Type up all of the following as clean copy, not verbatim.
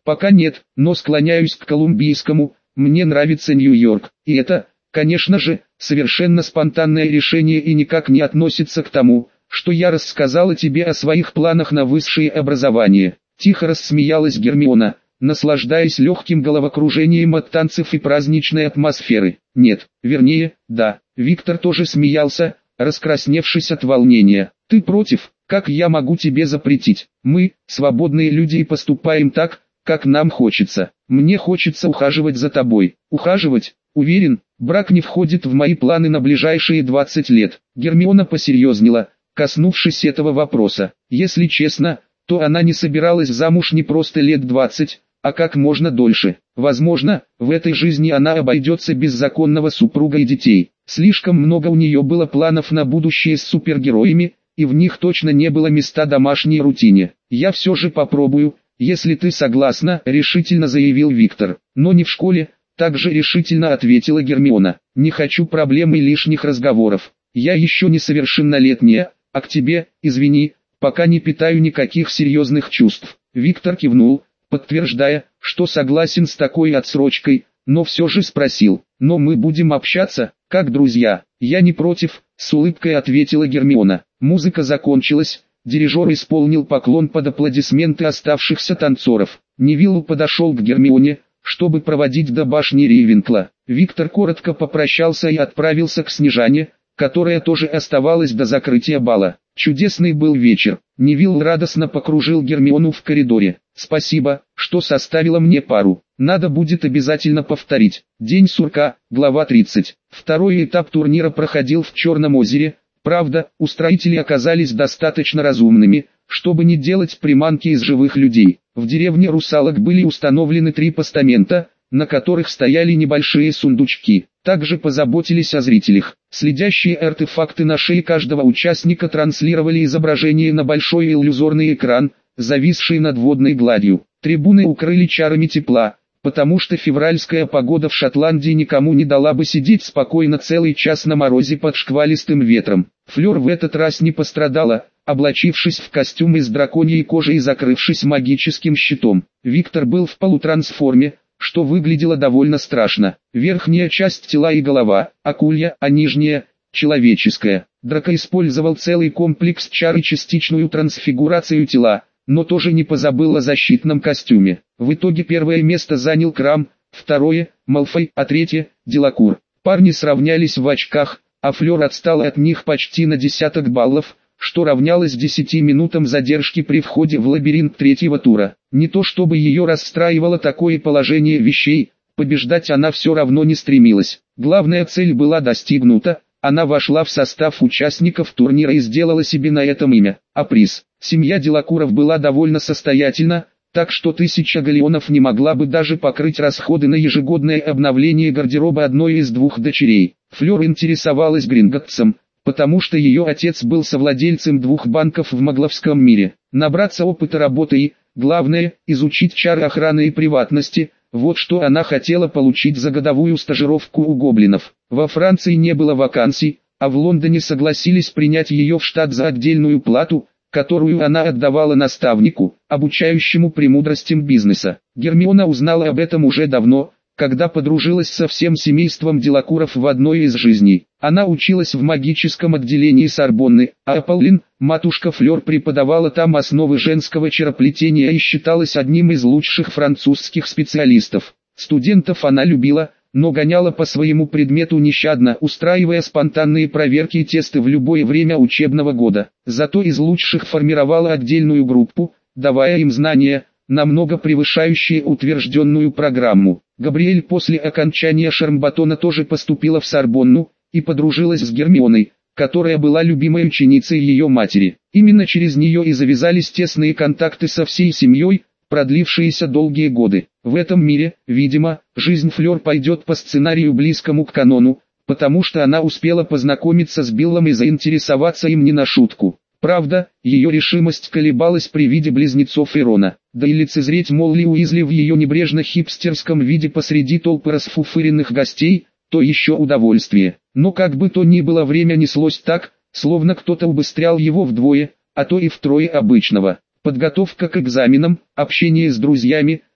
Пока нет, но склоняюсь к колумбийскому, мне нравится Нью-Йорк. И это, конечно же, совершенно спонтанное решение и никак не относится к тому, что я рассказала тебе о своих планах на высшее образование. Тихо рассмеялась Гермиона, наслаждаясь легким головокружением от танцев и праздничной атмосферы. Нет, вернее, да, Виктор тоже смеялся, раскрасневшись от волнения. Ты против? Как я могу тебе запретить? Мы, свободные люди, и поступаем так, как нам хочется. Мне хочется ухаживать за тобой. Ухаживать? Уверен, брак не входит в мои планы на ближайшие 20 лет. Гермиона посерьезнела, коснувшись этого вопроса. Если честно, то она не собиралась замуж не просто лет 20, а как можно дольше. Возможно, в этой жизни она обойдется без законного супруга и детей. Слишком много у нее было планов на будущее с супергероями, и в них точно не было места домашней рутине. «Я все же попробую, если ты согласна», — решительно заявил Виктор. «Но не в школе», — также решительно ответила Гермиона. «Не хочу проблем и лишних разговоров. Я еще несовершеннолетняя, а к тебе, извини, пока не питаю никаких серьезных чувств». Виктор кивнул, подтверждая, что согласен с такой отсрочкой, но все же спросил: «Но мы будем общаться, как друзья?» «Я не против», — с улыбкой ответила Гермиона. Музыка закончилась, дирижер исполнил поклон под аплодисменты оставшихся танцоров. Невилл подошел к Гермионе, чтобы проводить до башни Рейвенкла. Виктор коротко попрощался и отправился к Снежане, которая тоже оставалась до закрытия бала. Чудесный был вечер. Невилл радостно покружил Гермиону в коридоре. «Спасибо, что составила мне пару. Надо будет обязательно повторить». День сурка, глава 30. Второй этап турнира проходил в Черном озере. Правда, устроители оказались достаточно разумными, чтобы не делать приманки из живых людей. В деревне русалок были установлены 3 постамента, на которых стояли небольшие сундучки. Также позаботились о зрителях. Следящие артефакты на шее каждого участника транслировали изображение на большой иллюзорный экран, зависший над водной гладью. Трибуны укрыли чарами тепла, потому что февральская погода в Шотландии никому не дала бы сидеть спокойно целый час на морозе под шквалистым ветром. Флёр в этот раз не пострадала, облачившись в костюм из драконьей кожи и закрывшись магическим щитом. Виктор был в полутрансформе, что выглядело довольно страшно. Верхняя часть тела и голова – акулья, а нижняя – человеческая. Драко использовал целый комплекс чар и частичную трансфигурацию тела, но тоже не позабыл о защитном костюме. В итоге первое место занял Крам, второе – Малфой, а третье – Делакур. Парни сравнялись в очках, а Флёр отстала от них почти на 10 баллов, что равнялось 10 минутам задержки при входе в лабиринт третьего тура. Не то чтобы ее расстраивало такое положение вещей, побеждать она все равно не стремилась. Главная цель была достигнута, она вошла в состав участников турнира и сделала себе на этом имя. А приз? Семья Делакуров была довольно состоятельна, так что 1000 галеонов не могла бы даже покрыть расходы на ежегодное обновление гардероба одной из 2 дочерей. Флёр интересовалась Гринготтсом, потому что ее отец был совладельцем 2 банков в Магловском мире. Набраться опыта работы и, главное, изучить чары охраны и приватности – вот что она хотела получить за годовую стажировку у гоблинов. Во Франции не было вакансий, а в Лондоне согласились принять ее в штат за отдельную плату, которую она отдавала наставнику, обучающему премудростям бизнеса. Гермиона узнала об этом уже давно, когда подружилась со всем семейством Делакуров в одной из жизней. Она училась в магическом отделении Сорбонны, а Аполлин, матушка Флёр, преподавала там основы женского чароплетения и считалась одним из лучших французских специалистов. Студентов она любила, но гоняла по своему предмету нещадно, устраивая спонтанные проверки и тесты в любое время учебного года. Зато из лучших формировала отдельную группу, давая им знания, намного превышающие утвержденную программу. Габриэль после окончания Шармбатона тоже поступила в Сорбонну и подружилась с Гермионой, которая была любимой ученицей ее матери. Именно через нее и завязались тесные контакты со всей семьей, продлившиеся долгие годы. В этом мире, видимо, жизнь Флёр пойдет по сценарию близкому к канону, потому что она успела познакомиться с Биллом и заинтересоваться им не на шутку. Правда, ее решимость колебалась при виде близнецов Ирона, да и лицезреть Молли Уизли в ее небрежно-хипстерском виде посреди толпы расфуфыренных гостей, то еще удовольствие. Но как бы то ни было, время неслось так, словно кто-то убыстрял его вдвое, а то и втрое обычного. Подготовка к экзаменам, общение с друзьями,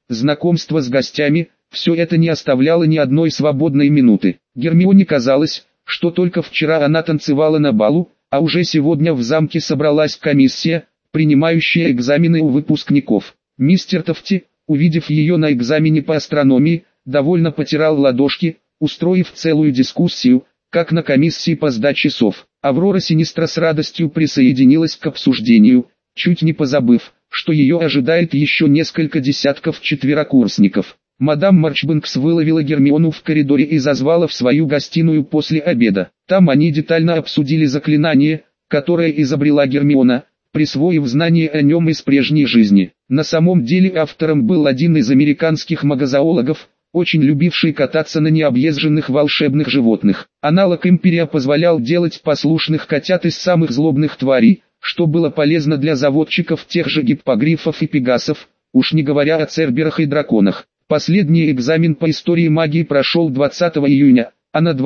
знакомство с гостями, все это не оставляло ни одной свободной минуты. Гермионе казалось, что только вчера она танцевала на балу, а уже сегодня в замке собралась комиссия, принимающая экзамены у выпускников. Мистер Тофти, увидев ее на экзамене по астрономии, довольно потирал ладошки, устроив целую дискуссию, как на комиссии по сдаче сов. Аврора Синистра с радостью присоединилась к обсуждению, чуть не позабыв, что ее ожидает еще несколько десятков четверокурсников. Мадам Марчбэнкс выловила Гермиону в коридоре и зазвала в свою гостиную после обеда. Там они детально обсудили заклинание, которое изобрела Гермиона, присвоив знания о нем из прежней жизни. На самом деле автором был один из американских магозоологов, очень любивший кататься на необъезженных волшебных животных. Аналог Империя позволял делать послушных котят из самых злобных тварей, что было полезно для заводчиков тех же гиппогрифов и пегасов, уж не говоря о церберах и драконах. Последний экзамен по истории магии прошел 20 июня, а на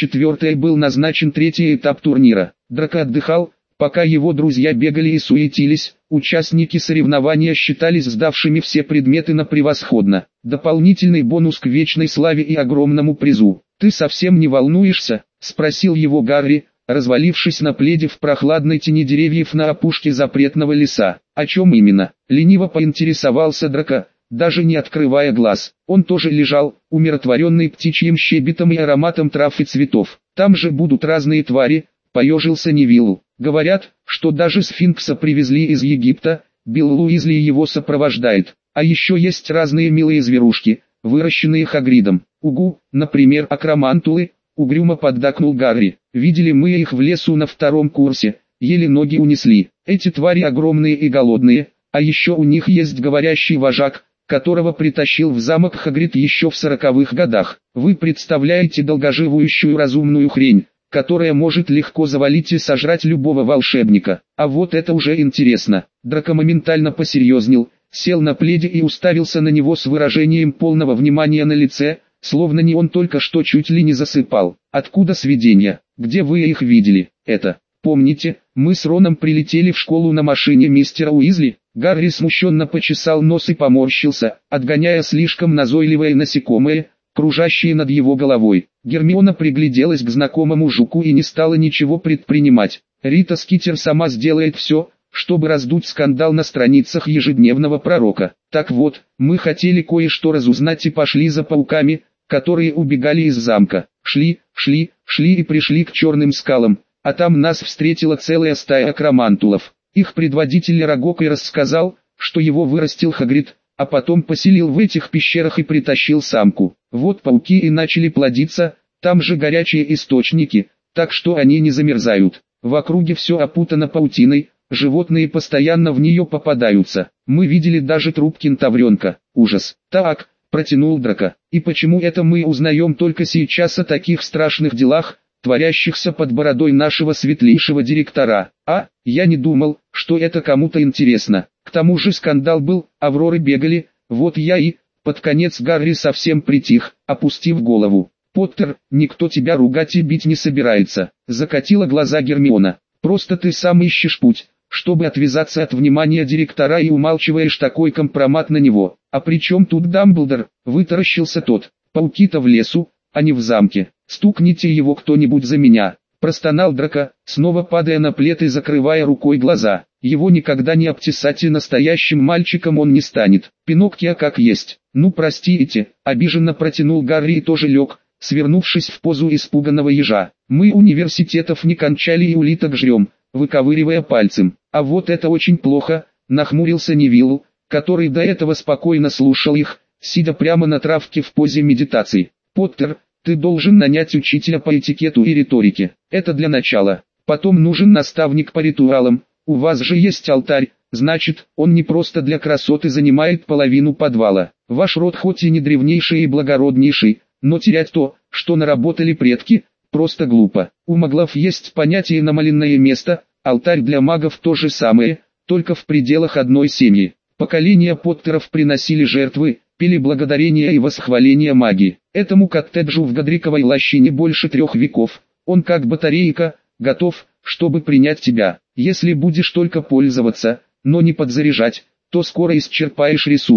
24 был назначен третий этап турнира. Драко отдыхал, пока его друзья бегали и суетились, участники соревнования считались сдавшими все предметы на превосходно. Дополнительный бонус к вечной славе и огромному призу. «Ты совсем не волнуешься?» – спросил его Гарри, развалившись на пледе в прохладной тени деревьев на опушке запретного леса. «О чем именно?» – лениво поинтересовался Драко, даже не открывая глаз. Он тоже лежал, умиротворенный птичьим щебетом и ароматом трав и цветов. «Там же будут разные твари», – поежился Невилл. «Говорят, что даже сфинкса привезли из Египта, Билл Уизли его сопровождает. А еще есть разные милые зверушки, выращенные Хагридом. Угу, например, акромантулы», – угрюмо поддакнул Гарри. «Видели мы их в лесу на 2-м курсе, еле ноги унесли. Эти твари огромные и голодные, а еще у них есть говорящий вожак, которого притащил в замок Хагрид еще в 40-х годах. Вы представляете долгоживущую разумную хрень, которая может легко завалить и сожрать любого волшебника. А вот это уже интересно». Драко моментально посерьезнел, сел на пледе и уставился на него с выражением полного внимания на лице, словно не он только что чуть ли не засыпал. «Откуда сведения? Где вы их видели?» «Это, помните, мы с Роном прилетели в школу на машине мистера Уизли?» Гарри смущенно почесал нос и поморщился, отгоняя слишком назойливые насекомые, кружащие над его головой. Гермиона пригляделась к знакомому жуку и не стала ничего предпринимать. Рита Скитер сама сделает все, чтобы раздуть скандал на страницах ежедневного пророка. Так вот, мы хотели кое-что разузнать и пошли за пауками, которые убегали из замка. Шли и пришли к черным скалам, а там нас встретила целая стая акромантулов. Их предводитель Рагок и рассказал, что его вырастил Хагрид, а потом поселил в этих пещерах и притащил самку. Вот пауки и начали плодиться, там же горячие источники, так что они не замерзают. В округе все опутано паутиной, животные постоянно в нее попадаются. Мы видели даже труп кентавренка. Ужас. Так, протянул Драко. И почему это мы узнаем только сейчас о таких страшных делах, творящихся под бородой нашего светлейшего директора? Я не думал, что это кому-то интересно. К тому же скандал был, Авроры бегали, вот я и... Под конец Гарри совсем притих, опустив голову. «Поттер, никто тебя ругать и бить не собирается», — закатила глаза Гермиона. «Просто ты сам ищешь путь, чтобы отвязаться от внимания директора и умалчиваешь такой компромат на него. А при чем тут Дамблдор?» — вытаращился тот. «Пауки-то в лесу, а не в замке. Стукните его кто-нибудь за меня», — простонал Драко, снова падая на плед и закрывая рукой глаза. Его никогда не обтесать и настоящим мальчиком он не станет. Пиноккио как есть. «Ну простите», — обиженно протянул Гарри и тоже лег, свернувшись в позу испуганного ежа. «Мы университетов не кончали и улиток жрем», — выковыривая пальцем. «А вот это очень плохо», — нахмурился Невилл, который до этого спокойно слушал их, сидя прямо на травке в позе медитации. «Поттер, ты должен нанять учителя по этикету и риторике. Это для начала. Потом нужен наставник по ритуалам. У вас же есть алтарь, значит, он не просто для красоты занимает половину подвала. Ваш род хоть и не древнейший и благороднейший, но терять то, что наработали предки, просто глупо. У маглов есть понятие намоленное место, алтарь для магов то же самое, только в пределах одной семьи. Поколения Поттеров приносили жертвы, пели благодарения и восхваления магии. Этому коттеджу в Годриковой лощине больше 3 веков. Он как батарейка, готов, чтобы принять тебя. Если будешь только пользоваться, но не подзаряжать, то скоро исчерпаешь ресурс.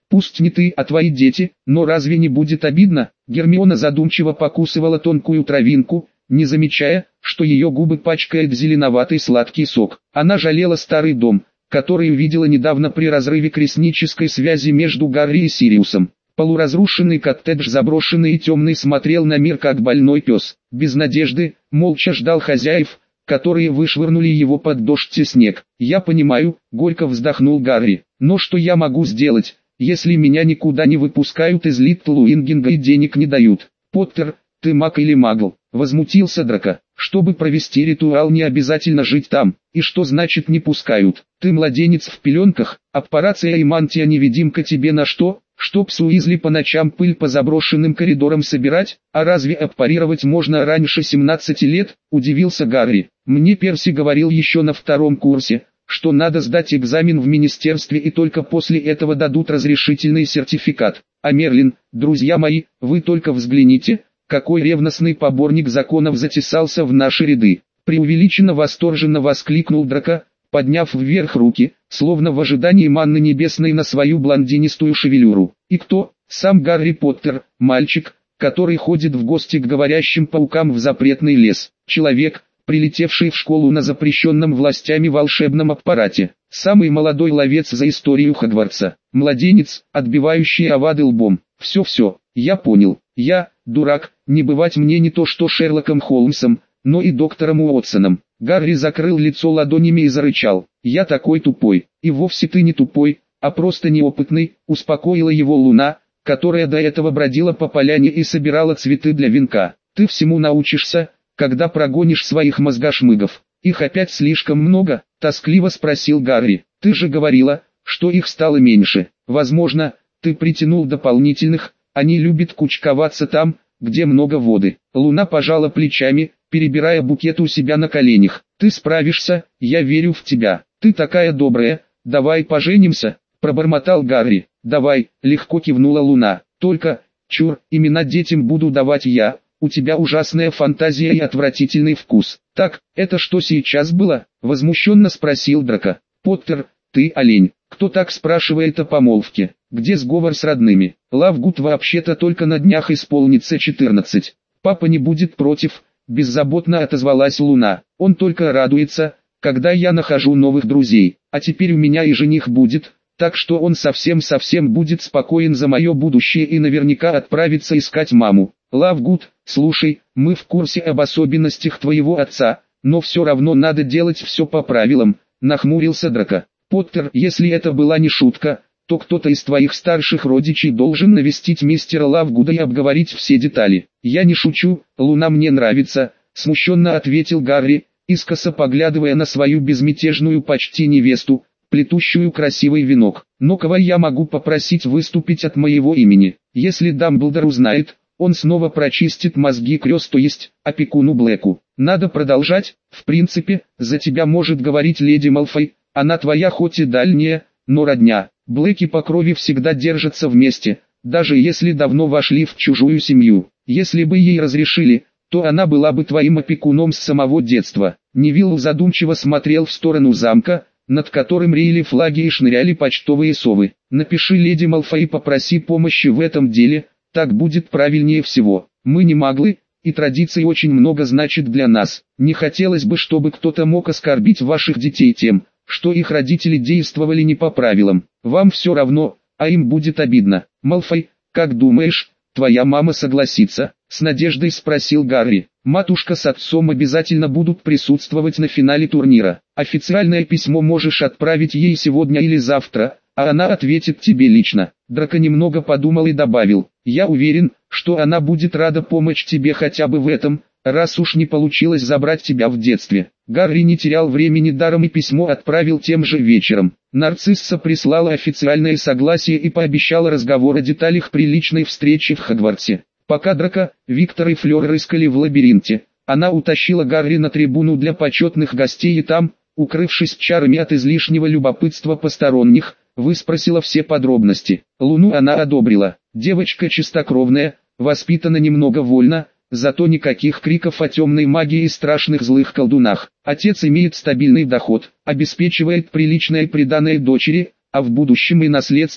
Пусть не ты, а твои дети, но разве не будет обидно? Гермиона задумчиво покусывала тонкую травинку, не замечая, что ее губы пачкает зеленоватый сладкий сок. Она жалела старый дом, который увидела недавно при разрыве крестнической связи между Гарри и Сириусом. Полуразрушенный коттедж, заброшенный и темный, смотрел на мир как больной пес. Без надежды, молча ждал хозяев, которые вышвырнули его под дождь и снег. «Я понимаю», — горько вздохнул Гарри, — «но что я могу сделать, если меня никуда не выпускают из Литл Уингинга и денег не дают?» «Поттер, ты маг или магл?» — возмутился Драко. «Чтобы провести ритуал, не обязательно жить там. И что значит не пускают? Ты младенец в пеленках, аппарация и мантия-невидимка тебе на что? Чтоб с Уизли по ночам пыль по заброшенным коридорам собирать? А разве аппарировать можно раньше 17 лет?» — удивился Гарри. «Мне Перси говорил еще на 2-м курсе, что надо сдать экзамен в министерстве и только после этого дадут разрешительный сертификат. А Мерлин, друзья мои, вы только взгляните, какой ревностный поборник законов затесался в наши ряды!» Преувеличенно восторженно воскликнул Драко, подняв вверх руки, словно в ожидании манны небесной на свою блондинистую шевелюру. «И кто?» «Сам Гарри Поттер, мальчик, который ходит в гости к говорящим паукам в запретный лес. Человек, прилетевший в школу на запрещенном властями волшебном аппарате. Самый молодой ловец за историю Хогвартса. Младенец, отбивающий овады лбом. Все, я понял. Я, дурак, не бывать мне не то что Шерлоком Холмсом, но и доктором Уотсоном». Гарри закрыл лицо ладонями и зарычал. «Я такой тупой». «И вовсе ты не тупой, а просто неопытный», — успокоила его Луна, которая до этого бродила по поляне и собирала цветы для венка. «Ты всему научишься, когда прогонишь своих мозгошмыгов». «Их опять слишком много?» — тоскливо спросил Гарри. «Ты же говорила, что их стало меньше. Возможно, ты притянул дополнительных, они любят кучковаться там, где много воды». Луна пожала плечами, перебирая букет у себя на коленях. «Ты справишься, я верю в тебя. Ты такая добрая, давай поженимся», — пробормотал Гарри. «Давай», — легко кивнула Луна. «Только, чур, имена детям буду давать я, у тебя ужасная фантазия и отвратительный вкус». «Так, это что сейчас было?» — возмущенно спросил Драко. «Поттер, ты олень. Кто так спрашивает о помолвке? Где сговор с родными? Лавгуд вообще-то только на днях исполнится 14. Папа не будет против», — беззаботно отозвалась Луна. «Он только радуется, когда я нахожу новых друзей. А теперь у меня и жених будет, так что он совсем будет спокоен за мое будущее и наверняка отправится искать маму». «Лавгуд, слушай, мы в курсе об особенностях твоего отца, но все равно надо делать все по правилам», — нахмурился Драко. «Поттер, если это была не шутка, то кто-то из твоих старших родичей должен навестить мистера Лавгуда и обговорить все детали». «Я не шучу, Луна мне нравится», — смущенно ответил Гарри, искоса поглядывая на свою безмятежную почти невесту, плетущую красивый венок. «Но кого я могу попросить выступить от моего имени? Если Дамблдор узнает, он снова прочистит мозги Крёс, то есть опекуну Блэку. Надо продолжать. В принципе, за тебя может говорить леди Малфой, она твоя хоть и дальняя, но родня. Блэки по крови всегда держатся вместе, даже если давно вошли в чужую семью. Если бы ей разрешили, то она была бы твоим опекуном с самого детства». Невилл задумчиво смотрел в сторону замка, над которым реяли флаги и шныряли почтовые совы. «Напиши леди Малфой и попроси помощи в этом деле, так будет правильнее всего. Мы не маглы, и традиций очень много значит для нас. Не хотелось бы, чтобы кто-то мог оскорбить ваших детей тем, что их родители действовали не по правилам. Вам все равно, а им будет обидно. Малфой, как думаешь, твоя мама согласится?» — с надеждой спросил Гарри. «Матушка с отцом обязательно будут присутствовать на финале турнира. Официальное письмо можешь отправить ей сегодня или завтра, а она ответит тебе лично». Драко немного подумал и добавил: «Я уверен, что она будет рада помочь тебе хотя бы в этом, раз уж не получилось забрать тебя в детстве». Гарри не терял времени даром и письмо отправил тем же вечером. Нарцисса прислала официальное согласие и пообещала разговор о деталях при личной встрече в Хогвартсе. Пока Драко, Виктор и Флёр рыскали в лабиринте, она утащила Гарри на трибуну для почетных гостей и там, укрывшись чарами от излишнего любопытства посторонних, выспросила все подробности. Луну она одобрила. Девочка чистокровная, воспитана немного вольно, зато никаких криков о темной магии и страшных злых колдунах. Отец имеет стабильный доход, обеспечивает приличное приданое дочери, а в будущем и наследство,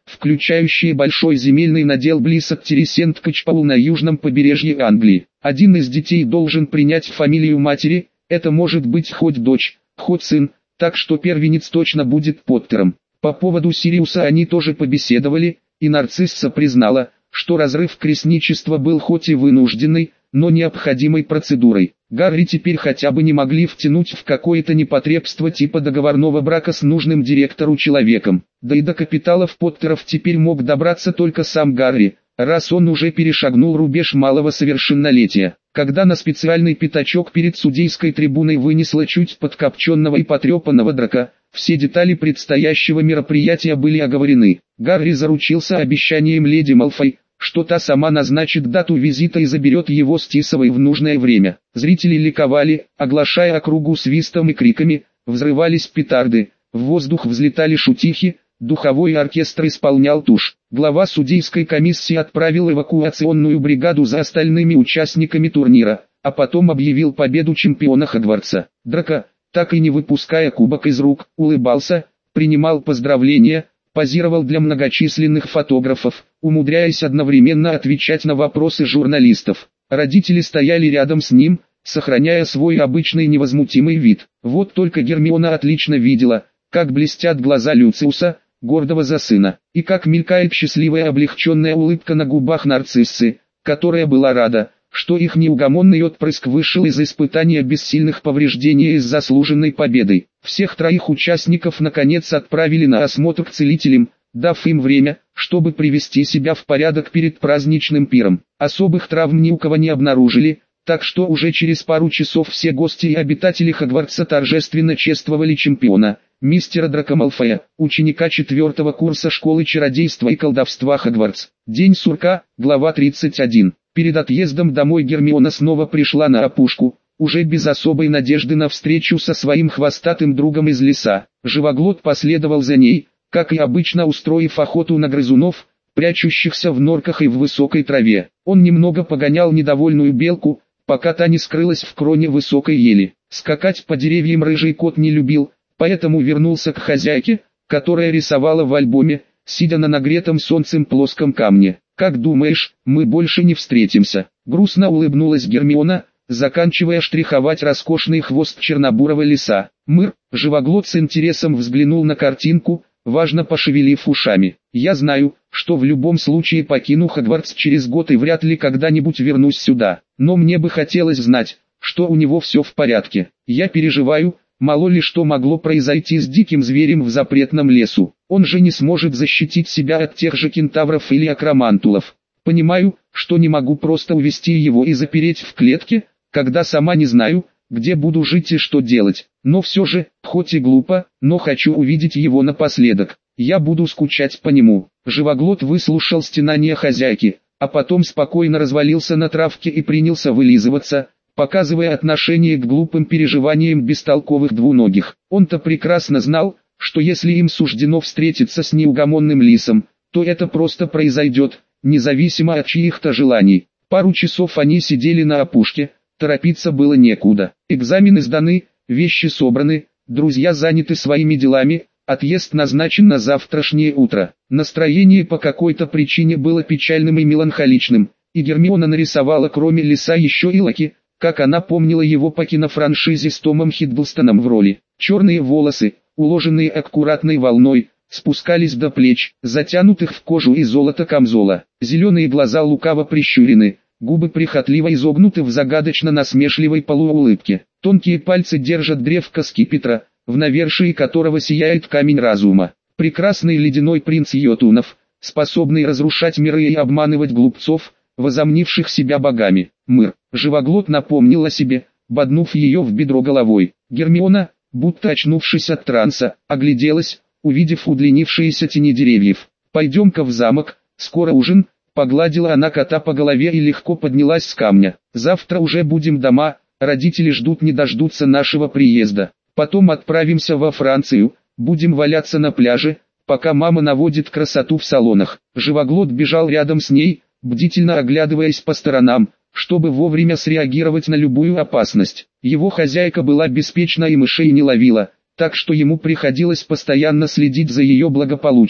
включающие большой земельный надел близ от Тересент-Качпаул на южном побережье Англии. Один из детей должен принять фамилию матери, это может быть хоть дочь, хоть сын, так что первенец точно будет Поттером. По поводу Сириуса они тоже побеседовали, и Нарцисса признала, что разрыв крестничества был хоть и вынужденной, но необходимой процедурой. Гарри теперь хотя бы не могли втянуть в какое-то непотребство типа договорного брака с нужным директору человеком. Да и до капиталов Поттеров теперь мог добраться только сам Гарри, раз он уже перешагнул рубеж малого совершеннолетия. Когда на специальный пятачок перед судейской трибуной вынесло чуть подкопченного и потрепанного драка, все детали предстоящего мероприятия были оговорены. Гарри заручился обещанием леди Малфой, что та сама назначит дату визита и заберет его с Тисовой в нужное время. Зрители ликовали, оглашая округу свистом и криками, взрывались петарды, в воздух взлетали шутихи, духовой оркестр исполнял тушь. Глава судейской комиссии отправил эвакуационную бригаду за остальными участниками турнира, а потом объявил победу чемпиона Хогвартса. Драко, так и не выпуская кубок из рук, улыбался, принимал поздравления, позировал для многочисленных фотографов, умудряясь одновременно отвечать на вопросы журналистов. Родители стояли рядом с ним, сохраняя свой обычный невозмутимый вид. Вот только Гермиона отлично видела, как блестят глаза Люциуса, гордого за сына, и как мелькает счастливая облегченная улыбка на губах Нарциссы, которая была рада, что их неугомонный отпрыск вышел из испытания без сильных повреждений и с заслуженной победой. Всех троих участников наконец отправили на осмотр к целителям, дав им время, чтобы привести себя в порядок перед праздничным пиром. Особых травм ни у кого не обнаружили, так что уже через пару часов все гости и обитатели Хогвартса торжественно чествовали чемпиона, мистера Драко Малфоя, ученика 4-го курса школы чародейства и колдовства Хогвартс. День сурка, глава 31. Перед отъездом домой Гермиона снова пришла на опушку, уже без особой надежды на встречу со своим хвостатым другом из леса. Живоглот последовал за ней, как и обычно устроив охоту на грызунов, прячущихся в норках и в высокой траве. Он немного погонял недовольную белку, пока та не скрылась в кроне высокой ели. Скакать по деревьям рыжий кот не любил, поэтому вернулся к хозяйке, которая рисовала в альбоме, сидя на нагретом солнцем плоском камне. «Как думаешь, мы больше не встретимся?» Грустно улыбнулась Гермиона, заканчивая штриховать роскошный хвост чернобурого лиса. Живоглот с интересом взглянул на картинку, важно пошевелив ушами. «Я знаю, что в любом случае покину Хогвартс через год и вряд ли когда-нибудь вернусь сюда. Но мне бы хотелось знать, что у него все в порядке. Я переживаю, мало ли что могло произойти с диким зверем в запретном лесу. Он же не сможет защитить себя от тех же кентавров или акромантулов. Понимаю, что не могу просто увести его и запереть в клетке, когда сама не знаю, где буду жить и что делать. Но все же, хоть и глупо, но хочу увидеть его напоследок. Я буду скучать по нему». Живоглот выслушал стенания хозяйки, а потом спокойно развалился на травке и принялся вылизываться, показывая отношение к глупым переживаниям бестолковых двуногих. Он-то прекрасно знал, что если им суждено встретиться с неугомонным лисом, то это просто произойдет, независимо от чьих-то желаний. Пару часов они сидели на опушке, торопиться было некуда. Экзамены сданы, вещи собраны, друзья заняты своими делами, отъезд назначен на завтрашнее утро. Настроение по какой-то причине было печальным и меланхоличным, и Гермиона нарисовала кроме лиса еще и Лаки, как она помнила его по кинофраншизе с Томом Хиддлстоном в роли. Черные волосы, уложенные аккуратной волной, спускались до плеч, затянутых в кожу и золото камзола. Зеленые глаза лукаво прищурены, губы прихотливо изогнуты в загадочно-насмешливой полуулыбке. Тонкие пальцы держат древко скипетра, в навершии которого сияет камень разума. Прекрасный ледяной принц Йотунов, способный разрушать миры и обманывать глупцов, возомнивших себя богами. Живоглот напомнил о себе, боднув ее в бедро головой. Гермиона, будто очнувшись от транса, огляделась, увидев удлинившиеся тени деревьев. «Пойдем-ка в замок, скоро ужин», погладила она кота по голове и легко поднялась с камня. «Завтра уже будем дома, родители ждут не дождутся нашего приезда. Потом отправимся во Францию, будем валяться на пляже, пока мама наводит красоту в салонах». Живоглот бежал рядом с ней, бдительно оглядываясь по сторонам, чтобы вовремя среагировать на любую опасность. Его хозяйка была беспечна и мышей не ловила, так что ему приходилось постоянно следить за ее благополучием.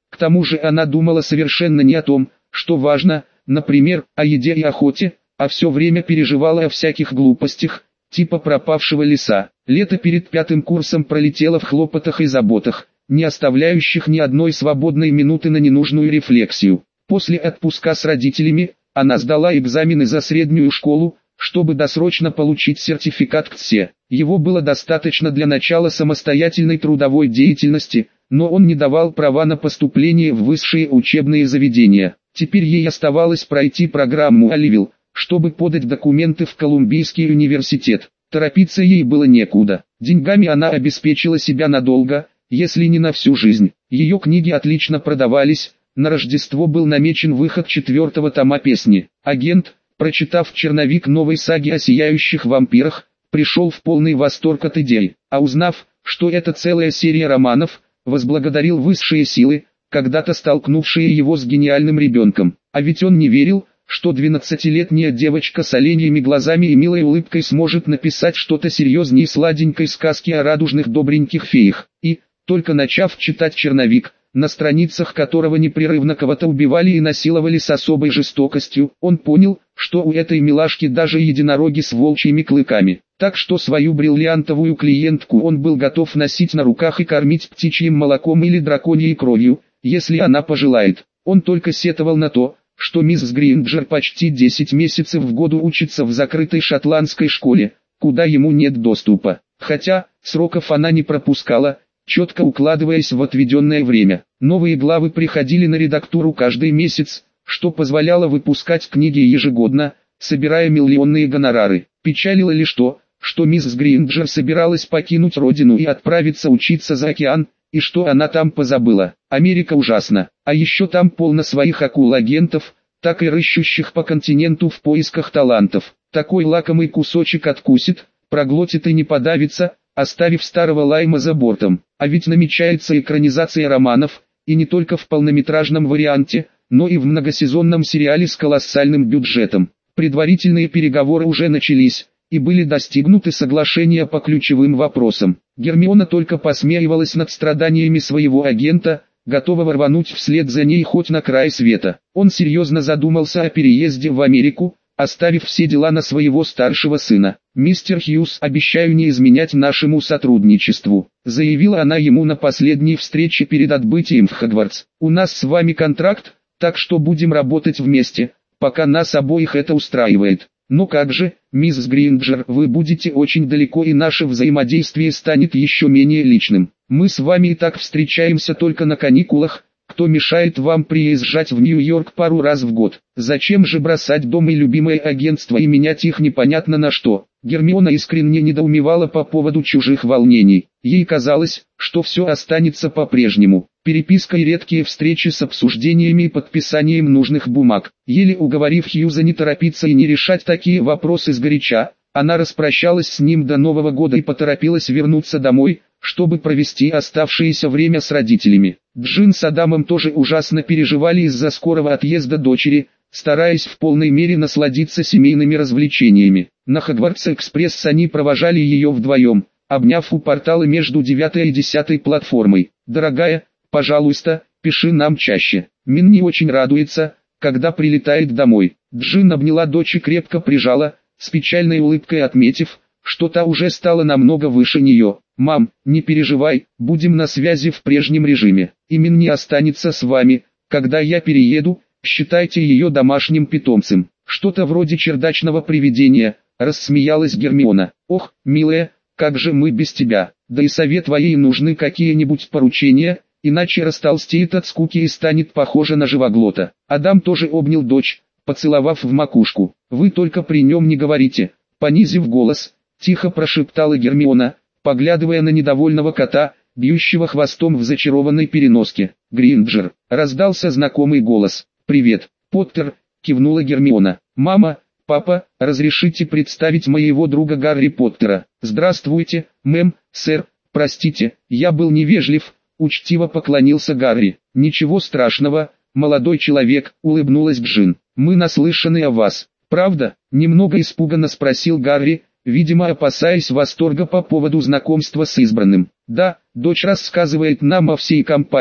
К тому же она думала совершенно не о том, что важно, например, о еде и охоте, а все время переживала о всяких глупостях, типа пропавшего лиса. Лето перед 5-м курсом пролетело в хлопотах и заботах, не оставляющих ни одной свободной минуты на ненужную рефлексию. После отпуска с родителями, она сдала экзамены за среднюю школу, чтобы досрочно получить сертификат КТСЕ. Его было достаточно для начала самостоятельной трудовой деятельности, но он не давал права на поступление в высшие учебные заведения. Теперь ей оставалось пройти программу Оливилл, чтобы подать документы в Колумбийский университет. Торопиться ей было некуда. Деньгами она обеспечила себя надолго, если не на всю жизнь. Ее книги отлично продавались. На Рождество был намечен выход 4-го тома «Песни». Агент, прочитав черновик новой саги о сияющих вампирах, пришел в полный восторг от идеи, а узнав, что это целая серия романов, возблагодарил высшие силы, когда-то столкнувшие его с гениальным ребенком. А ведь он не верил, что 12-летняя девочка с оленьими глазами и милой улыбкой сможет написать что-то серьезнее сладенькой сказки о радужных добреньких феях. И, только начав читать черновик, на страницах которого непрерывно кого-то убивали и насиловали с особой жестокостью, он понял, что у этой милашки даже единороги с волчьими клыками. Так что свою бриллиантовую клиентку он был готов носить на руках и кормить птичьим молоком или драконьей кровью, если она пожелает. Он только сетовал на то, что мисс Гринджер почти 10 месяцев в году учится в закрытой шотландской школе, куда ему нет доступа. Хотя, сроков она не пропускала, четко укладываясь в отведенное время. Новые главы приходили на редактуру каждый месяц, что позволяло выпускать книги ежегодно, собирая миллионные гонорары. Печалило лишь то, что мисс Гринджер собиралась покинуть родину и отправиться учиться за океан, и что она там позабыла. Америка ужасна, а еще там полно своих акул-агентов, так и рыщущих по континенту в поисках талантов. Такой лакомый кусочек откусит, проглотит и не подавится, оставив старого лайма за бортом. А ведь намечается экранизация романов, и не только в полнометражном варианте, но и в многосезонном сериале с колоссальным бюджетом. Предварительные переговоры уже начались, и были достигнуты соглашения по ключевым вопросам. Гермиона только посмеивалась над страданиями своего агента, готового рвануть вслед за ней хоть на край света. Он серьезно задумался о переезде в Америку, оставив все дела на своего старшего сына. «Мистер Хьюз, обещаю не изменять нашему сотрудничеству», заявила она ему на последней встрече перед отбытием в Хогвартс. «У нас с вами контракт, так что будем работать вместе, пока нас обоих это устраивает. Но как же, мисс Гринджер, вы будете очень далеко и наше взаимодействие станет еще менее личным. Мы с вами и так встречаемся только на каникулах, кто мешает вам приезжать в Нью-Йорк пару раз в год? Зачем же бросать дом и любимое агентство и менять их непонятно на что?» Гермиона искренне недоумевала по поводу чужих волнений. Ей казалось, что все останется по-прежнему. Переписка и редкие встречи с обсуждениями и подписанием нужных бумаг. Еле уговорив Хьюза не торопиться и не решать такие вопросы сгоряча, она распрощалась с ним до Нового года и поторопилась вернуться домой, чтобы провести оставшееся время с родителями. Джин с Адамом тоже ужасно переживали из-за скорого отъезда дочери, стараясь в полной мере насладиться семейными развлечениями. На Хогвартс-экспресс они провожали ее вдвоем, обняв у портала между 9 и 10 платформой. «Дорогая, пожалуйста, пиши нам чаще. Мин не очень радуется, когда прилетает домой». Джин обняла дочь и крепко прижала, с печальной улыбкой отметив, что та уже стала намного выше нее. «Мам, не переживай, будем на связи в прежнем режиме. И Мин не останется с вами, когда я перееду, считайте ее домашним питомцем». «Что-то вроде чердачного привидения», — рассмеялась Гермиона. «Ох, милая, как же мы без тебя? Да и сове твоей нужны какие-нибудь поручения, иначе растолстеет от скуки и станет похожа на живоглота». Адам тоже обнял дочь, поцеловав в макушку. «Вы только при нем не говорите», — понизив голос, тихо прошептала Гермиона, поглядывая на недовольного кота, бьющего хвостом в зачарованной переноске. «Гринджер», — раздался знакомый голос. «Привет, Поттер», — кивнула Гермиона. «Мама, папа, разрешите представить моего друга Гарри Поттера». «Здравствуйте, мэм, сэр, простите, я был невежлив», — учтиво поклонился Гарри. «Ничего страшного, молодой человек», — улыбнулась Джин. «Мы наслышаны о вас». «Правда?» — немного испуганно спросил Гарри, видимо опасаясь восторга по поводу знакомства с избранным. «Да, дочь рассказывает нам о всей компании»,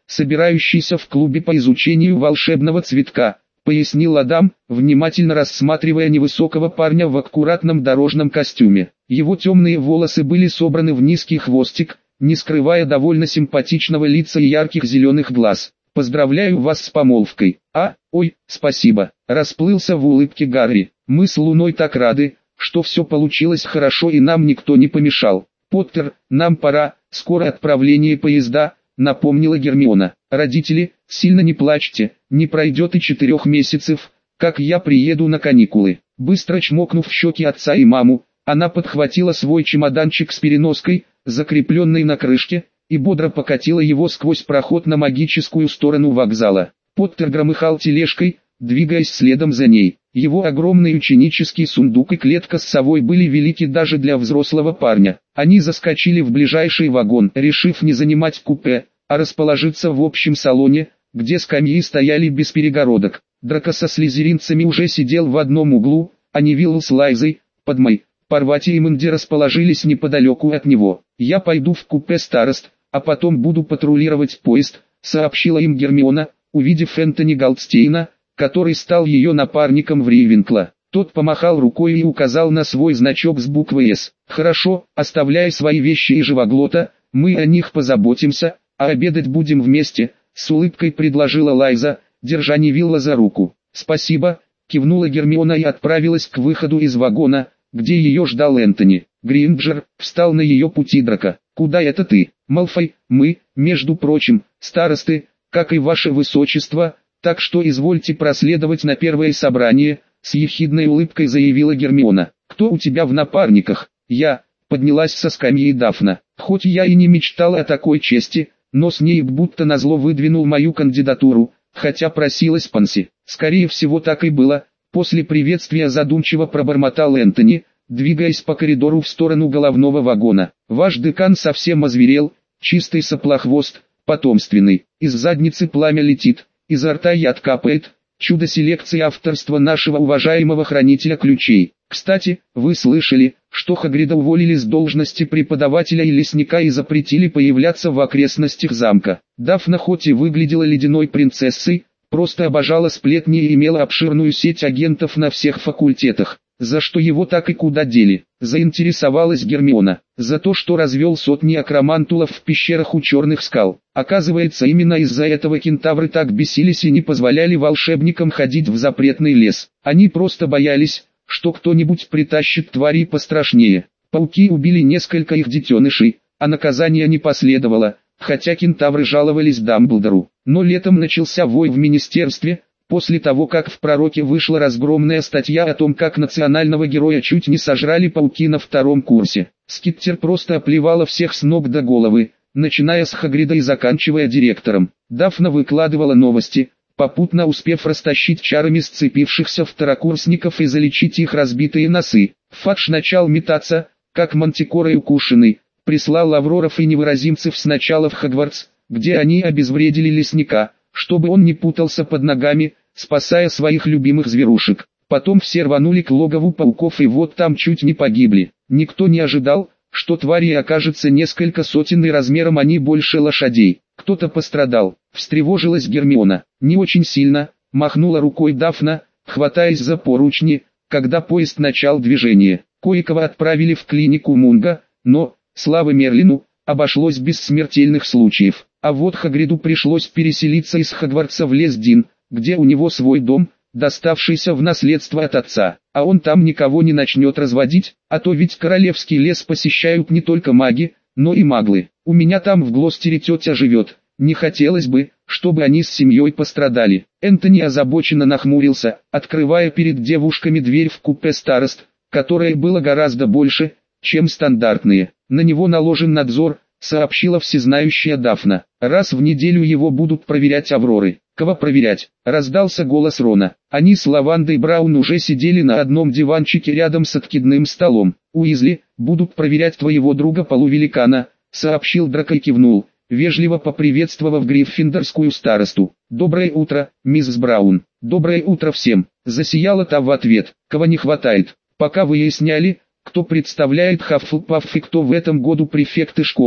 собирающийся в клубе по изучению волшебного цветка», — пояснил Адам, внимательно рассматривая невысокого парня в аккуратном дорожном костюме. Его темные волосы были собраны в низкий хвостик, не скрывая довольно симпатичного лица и ярких зеленых глаз. «Поздравляю вас с помолвкой». Ой, спасибо», — расплылся в улыбке Гарри. «Мы с Луной так рады, что все получилось хорошо и нам никто не помешал. Поттер, нам пора, скоро отправление поезда», — напомнила Гермиона. «Родители, сильно не плачьте, не пройдет и 4 месяцев, как я приеду на каникулы». Быстро чмокнув в щеки отца и маму, она подхватила свой чемоданчик с переноской, закрепленной на крышке, и бодро покатила его сквозь проход на магическую сторону вокзала. Поттер громыхал тележкой, двигаясь следом за ней. Его огромный ученический сундук и клетка с совой были велики даже для взрослого парня. Они заскочили в ближайший вагон, решив не занимать купе, а расположиться в общем салоне, где скамьи стояли без перегородок. Драко со слизеринцами уже сидел в одном углу, а Невилл с Лайзой, Падмой, Парвати и Мэнди расположились неподалеку от него. «Я пойду в купе старост, а потом буду патрулировать поезд», — сообщила им Гермиона, увидев Энтони Голдстейна, который стал ее напарником в Рейвенкло. Тот помахал рукой и указал на свой значок с буквой «С». «Хорошо, оставляй свои вещи и живоглота, мы о них позаботимся, а обедать будем вместе», — с улыбкой предложила Лайза, держа Невилла за руку. «Спасибо», — кивнула Гермиона и отправилась к выходу из вагона, где ее ждал Энтони. Гринджер встал на ее пути. Драко. «Куда это ты, Малфой? Мы, между прочим, старосты, как и ваше высочество, так что извольте проследовать на первое собрание», — с ехидной улыбкой заявила Гермиона. «Кто у тебя в напарниках?» «Я», — поднялась со скамьи Дафна. «Хоть я и не мечтала о такой чести, но Снейп будто назло выдвинул мою кандидатуру, хотя просилась Панси». «Скорее всего так и было», — после приветствия задумчиво пробормотал Энтони, двигаясь по коридору в сторону головного вагона. «Ваш декан совсем озверел, чистый соплохвост, потомственный, из задницы пламя летит, изо рта яд капает, чудо селекции авторства нашего уважаемого хранителя ключей. Кстати, вы слышали, что Хагрида уволили с должности преподавателя и лесника и запретили появляться в окрестностях замка». Дафна хоть и выглядела ледяной принцессой, просто обожала сплетни и имела обширную сеть агентов на всех факультетах. «За что его так и куда дели?» — заинтересовалась Гермиона. «За то, что развел сотни акромантулов в пещерах у черных скал. Оказывается, именно из-за этого кентавры так бесились и не позволяли волшебникам ходить в запретный лес. Они просто боялись, что кто-нибудь притащит твари пострашнее. Пауки убили несколько их детенышей, а наказания не последовало, хотя кентавры жаловались Дамблдору. Но летом начался вой в министерстве, после того как в «Пророке» вышла разгромная статья о том, как национального героя чуть не сожрали пауки на 2-м курсе. Скиттер просто оплевала всех с ног до головы, начиная с Хагрида и заканчивая директором. Дафна выкладывала новости, попутно успев растащить чарами сцепившихся второкурсников и залечить их разбитые носы. Фадж начал метаться, как мантикорой укушенный, прислал Авроров и невыразимцев сначала в Хогвартс, где они обезвредили лесника, чтобы он не путался под ногами, спасая своих любимых зверушек. Потом все рванули к логову пауков и вот там чуть не погибли. Никто не ожидал, что твари окажется несколько сотен и размером они больше лошадей. Кто-то пострадал, встревожилась Гермиона. «Не очень сильно», — махнула рукой Дафна, хватаясь за поручни, когда поезд начал движение. Кое-кого отправили в клинику Мунга, но, слава Мерлину, обошлось без смертельных случаев. А вот Хагриду пришлось переселиться из Хогвартса в лес Дин, где у него свой дом, доставшийся в наследство от отца. А он там никого не начнет разводить, а то ведь королевский лес посещают не только маги, но и маглы. У меня там в Глостере тетя живет, не хотелось бы, чтобы они с семьей пострадали. Энтони озабоченно нахмурился, открывая перед девушками дверь в купе старост, которое было гораздо больше, чем стандартные. На него наложен надзор, сообщила всезнающая Дафна. Раз в неделю его будут проверять Авроры. «Кого проверять?» — раздался голос Рона. Они с Лавандой Браун уже сидели на одном диванчике рядом с откидным столом. «Уизли, будут проверять твоего друга полувеликана», — сообщил Драко и кивнул, вежливо поприветствовав гриффиндорскую старосту. «Доброе утро, мисс Браун». «Доброе утро всем», — засияла та в ответ. «Кого не хватает?» «Пока выясняли, кто представляет Хаффлпафф и кто в этом году префекты школы»,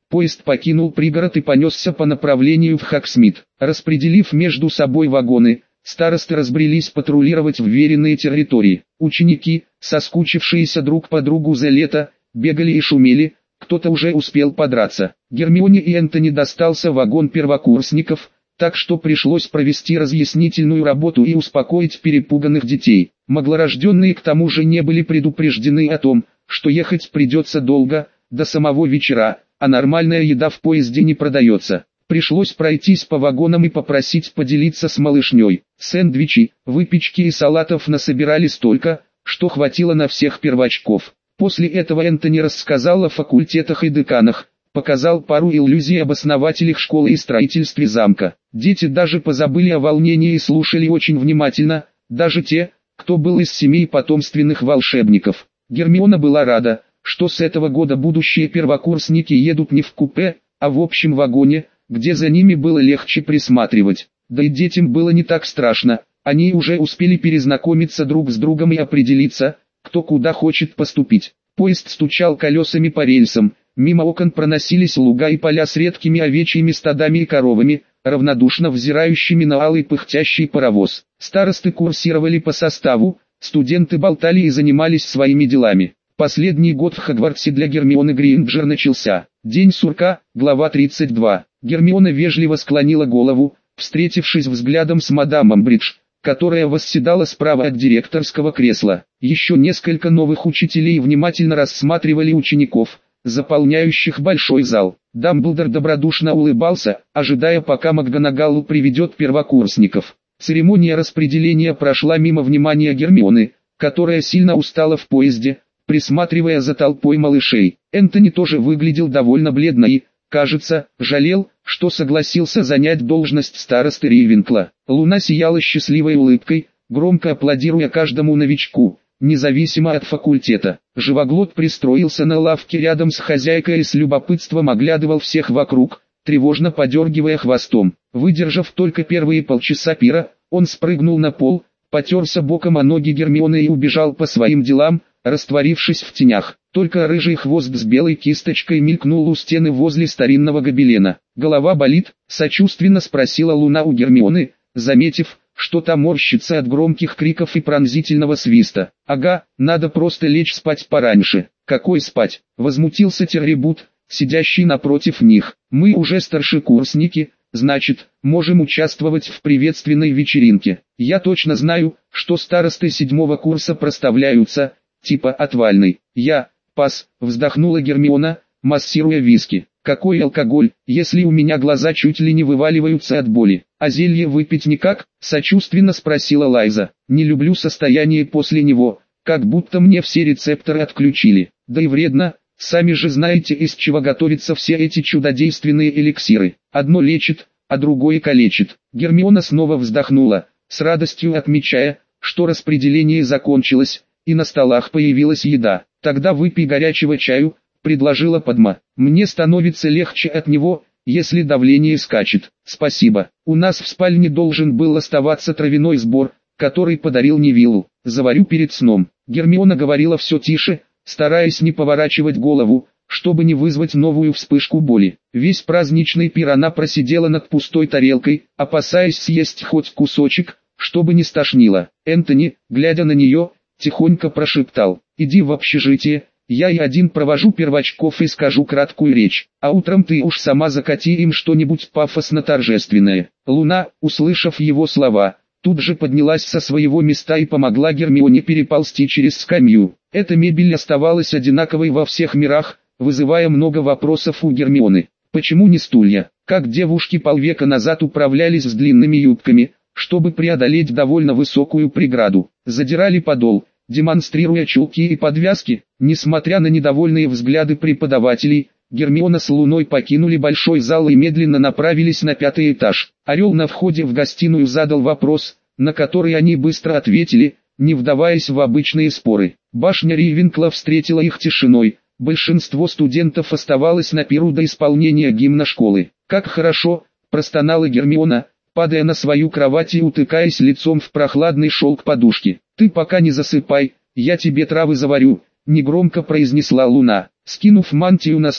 Поезд покинул пригород и понесся по направлению в Хоксмит. Распределив между собой вагоны, старосты разбрелись патрулировать вверенные территории. Ученики, соскучившиеся друг по другу за лето, бегали и шумели, кто-то уже успел подраться. Гермионе и Энтони достался вагон первокурсников, так что пришлось провести разъяснительную работу и успокоить перепуганных детей. Маглорожденные к тому же не были предупреждены о том, что ехать придется долго, до самого вечера, а нормальная еда в поезде не продается. Пришлось пройтись по вагонам и попросить поделиться с малышней. Сэндвичи, выпечки и салатов насобирали столько, что хватило на всех первачков. После этого Энтони рассказал о факультетах и деканах, показал пару иллюзий об основателях школы и строительстве замка. Дети даже позабыли о волнении и слушали очень внимательно, даже те, кто был из семей потомственных волшебников. Гермиона была рада, что с этого года будущие первокурсники едут не в купе, а в общем вагоне, где за ними было легче присматривать. Да и детям было не так страшно, они уже успели перезнакомиться друг с другом и определиться, кто куда хочет поступить. Поезд стучал колесами по рельсам, мимо окон проносились луга и поля с редкими овечьими стадами и коровами, равнодушно взирающими на алый пыхтящий паровоз. Старосты курсировали по составу, студенты болтали и занимались своими делами. Последний год в Хогвартсе для Гермионы Грейнджер начался. День сурка, глава 32. Гермиона вежливо склонила голову, встретившись взглядом с мадам Амбридж, которая восседала справа от директорского кресла. Еще несколько новых учителей внимательно рассматривали учеников, заполняющих большой зал. Дамблдор добродушно улыбался, ожидая, пока МакГонагалл приведет первокурсников. Церемония распределения прошла мимо внимания Гермионы, которая сильно устала в поезде, присматривая за толпой малышей. Энтони тоже выглядел довольно бледно и, кажется, жалел, что согласился занять должность старосты Рейвенкла. Луна сияла счастливой улыбкой, громко аплодируя каждому новичку, независимо от факультета. Живоглот пристроился на лавке рядом с хозяйкой и с любопытством оглядывал всех вокруг, тревожно подергивая хвостом. Выдержав только первые полчаса пира, он спрыгнул на пол, потерся боком о ноги Гермионы и убежал по своим делам, растворившись в тенях. Только рыжий хвост с белой кисточкой мелькнул у стены возле старинного гобелена. «Голова болит?» — сочувственно спросила Луна у Гермионы, заметив, что та морщится от громких криков и пронзительного свиста. «Ага, надо просто лечь спать пораньше». «Какой спать?» — возмутился Террибут, сидящий напротив них. «Мы уже старшекурсники, значит, можем участвовать в приветственной вечеринке. Я точно знаю, что старосты 7-го курса проставляются, типа отвальный. Пас», вздохнула Гермиона, массируя виски. «Какой алкоголь, если у меня глаза чуть ли не вываливаются от боли? А зелье выпить никак?» — сочувственно спросила Лайза. «Не люблю состояние после него, как будто мне все рецепторы отключили. Да и вредно, сами же знаете, из чего готовятся все эти чудодейственные эликсиры. Одно лечит, а другое калечит». Гермиона снова вздохнула, с радостью отмечая, что распределение закончилось, и на столах появилась еда. «Тогда выпей горячего чаю», — предложила Падма. «Мне становится легче от него, если давление скачет». «Спасибо. У нас в спальне должен был оставаться травяной сбор, который подарил Невиллу. Заварю перед сном». Гермиона говорила все тише, стараясь не поворачивать голову, чтобы не вызвать новую вспышку боли. Весь праздничный пир она просидела над пустой тарелкой, опасаясь съесть хоть кусочек, чтобы не стошнило. Энтони, глядя на нее, тихонько прошептал: «Иди в общежитие, я и один провожу первачков и скажу краткую речь, а утром ты уж сама закати им что-нибудь пафосно-торжественное». Луна, услышав его слова, тут же поднялась со своего места и помогла Гермионе переползти через скамью. Эта мебель оставалась одинаковой во всех мирах, вызывая много вопросов у Гермионы. Почему не стулья? Как девушки полвека назад управлялись с длинными юбками, чтобы преодолеть довольно высокую преграду? Задирали подол, демонстрируя чулки и подвязки. Несмотря на недовольные взгляды преподавателей, Гермиона с Луной покинули большой зал и медленно направились на 5-й этаж. Орел на входе в гостиную задал вопрос, на который они быстро ответили, не вдаваясь в обычные споры. Башня Рейвенкла встретила их тишиной, большинство студентов оставалось на пиру до исполнения гимна школы. «Как хорошо!» – простонала Гермиона, падая на свою кровать и утыкаясь лицом в прохладный шелк подушки. «Ты пока не засыпай, я тебе травы заварю», — негромко произнесла Луна. Скинув мантию на стул,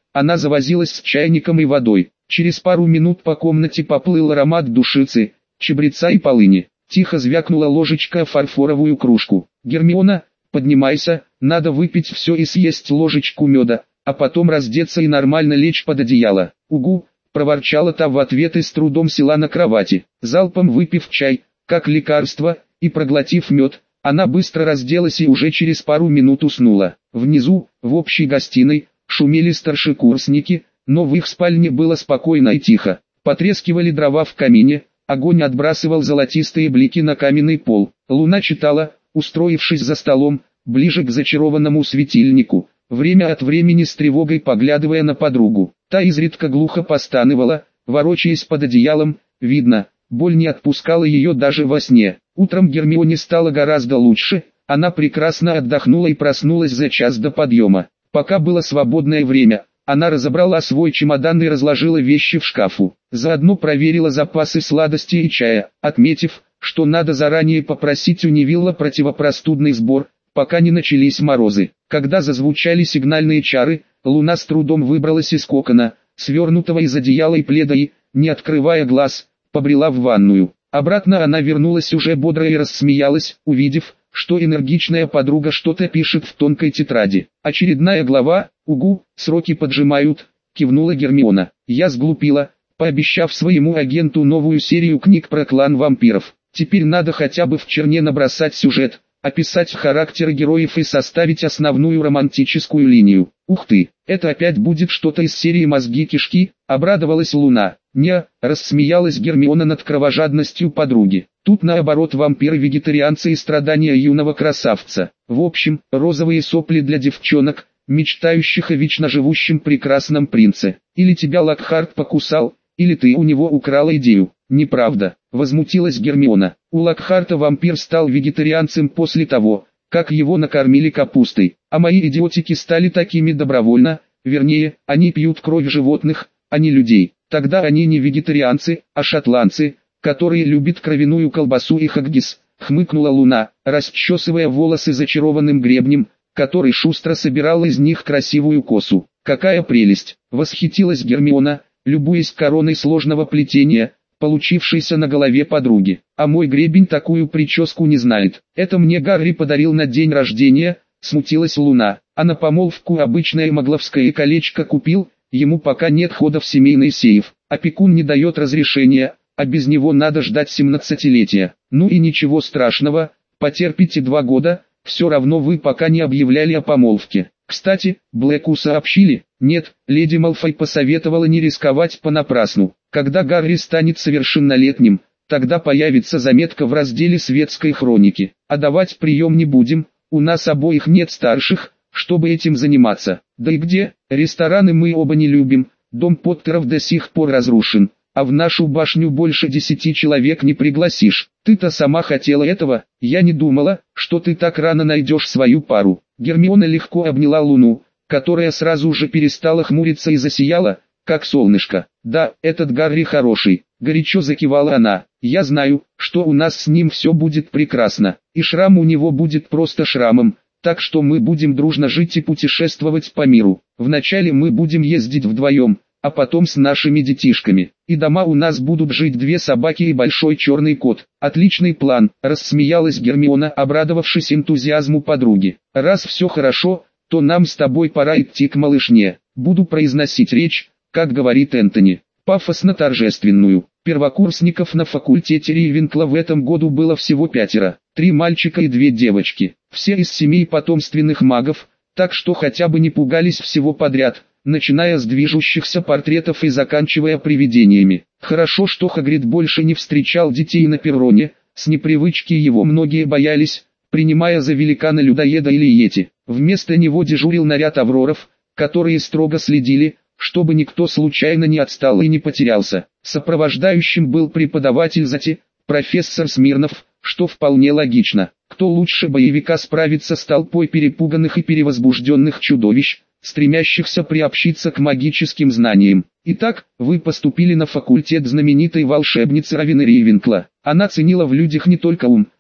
Она завозилась с чайником и водой. Через пару минут по комнате поплыл аромат душицы, чабреца и полыни. Тихо звякнула ложечка о фарфоровую кружку. «Гермиона, поднимайся, надо выпить все и съесть ложечку меда, а потом раздеться и нормально лечь под одеяло». «Угу», проворчала та в ответ и с трудом села на кровати. Залпом выпив чай, как лекарство, и проглотив мед, она быстро разделась и уже через пару минут уснула. Внизу, в общей гостиной, шумели старшекурсники, но в их спальне было спокойно и тихо. Потрескивали дрова в камине, огонь отбрасывал золотистые блики на каменный пол. Луна читала, устроившись за столом, ближе к зачарованному светильнику, время от времени с тревогой поглядывая на подругу. Та изредка глухо постанывала, ворочаясь под одеялом, видно, боль не отпускала ее даже во сне. Утром Гермионе стало гораздо лучше, она прекрасно отдохнула и проснулась за час до подъема. Пока было свободное время, она разобрала свой чемодан и разложила вещи в шкафу. Заодно проверила запасы сладостей и чая, отметив, что надо заранее попросить у Невилла противопростудный сбор, пока не начались морозы. Когда зазвучали сигнальные чары, Луна с трудом выбралась из кокона, свернутого из одеяла и пледа и, не открывая глаз, побрела в ванную. Обратно она вернулась уже бодрая и рассмеялась, увидев, что энергичная подруга что-то пишет в тонкой тетради. «Очередная глава, угу, сроки поджимают», — кивнула Гермиона. «Я сглупила, пообещав своему агенту новую серию книг про клан вампиров. Теперь надо хотя бы в черне набросать сюжет, описать характеры героев и составить основную романтическую линию». «Ух ты, это опять будет что-то из серии «Мозги-кишки», — обрадовалась Луна. «Не», — рассмеялась Гермиона над кровожадностью подруги. «Тут наоборот вампиры-вегетарианцы и страдания юного красавца. В общем, розовые сопли для девчонок, мечтающих о вечно живущем прекрасном принце. Или тебя Локхарт покусал, или ты у него украла идею». «Неправда», — возмутилась Гермиона. «У Локхарта вампир стал вегетарианцем после того, как его накормили капустой, а мои идиотики стали такими добровольно, вернее, они пьют кровь животных, а не людей. Тогда они не вегетарианцы, а шотландцы, которые любят кровяную колбасу и хаггис», — хмыкнула Луна, расчесывая волосы зачарованным гребнем, который шустро собирал из них красивую косу. «Какая прелесть!» — восхитилась Гермиона, любуясь короной сложного плетения, получившейся на голове подруги. «А мой гребень такую прическу не знает. Это мне Гарри подарил на день рождения», — смутилась Луна. «А на помолвку обычное магловское колечко купил, ему пока нет хода в семейный сейф. Опекун не дает разрешения, а без него надо ждать 17-летия. Ну и ничего страшного, потерпите 2 года, все равно вы пока не объявляли о помолвке. Кстати, Блэку сообщили?» «Нет», леди Малфой посоветовала не рисковать понапрасну. «Когда Гарри станет совершеннолетним, тогда появится заметка в разделе светской хроники. А давать прием не будем, у нас обоих нет старших, чтобы этим заниматься. Да и где, рестораны мы оба не любим, дом Поттеров до сих пор разрушен, а в нашу башню больше 10 человек не пригласишь. Ты-то сама хотела этого, я не думала, что ты так рано найдешь свою пару». Гермиона легко обняла Луну, которая сразу же перестала хмуриться и засияла, как солнышко. «Да, этот Гарри хороший», — горячо закивала она. «Я знаю, что у нас с ним все будет прекрасно, и шрам у него будет просто шрамом, так что мы будем дружно жить и путешествовать по миру. Вначале мы будем ездить вдвоем, а потом с нашими детишками. И дома у нас будут жить 2 собаки и большой черный кот». «Отличный план», — рассмеялась Гермиона, обрадовавшись энтузиазму подруги. «Раз все хорошо, то нам с тобой пора идти к малышне. Буду произносить речь, как говорит Энтони, пафосно-торжественную». Первокурсников на факультете Рейвенкла в этом году было всего 5, 3 мальчика и 2 девочки. Все из семей потомственных магов, так что хотя бы не пугались всего подряд, начиная с движущихся портретов и заканчивая привидениями. Хорошо, что Хагрид больше не встречал детей на перроне, с непривычки его многие боялись, принимая за великана-людоеда или йети. Вместо него дежурил наряд авроров, которые строго следили, чтобы никто случайно не отстал и не потерялся. Сопровождающим был преподаватель ЗАТИ, профессор Смирнов, что вполне логично. Кто лучше боевика справится с толпой перепуганных и перевозбужденных чудовищ, стремящихся приобщиться к магическим знаниям. «Итак, вы поступили на факультет знаменитой волшебницы Равены Рейвенкла. Она ценила в людях не только ум,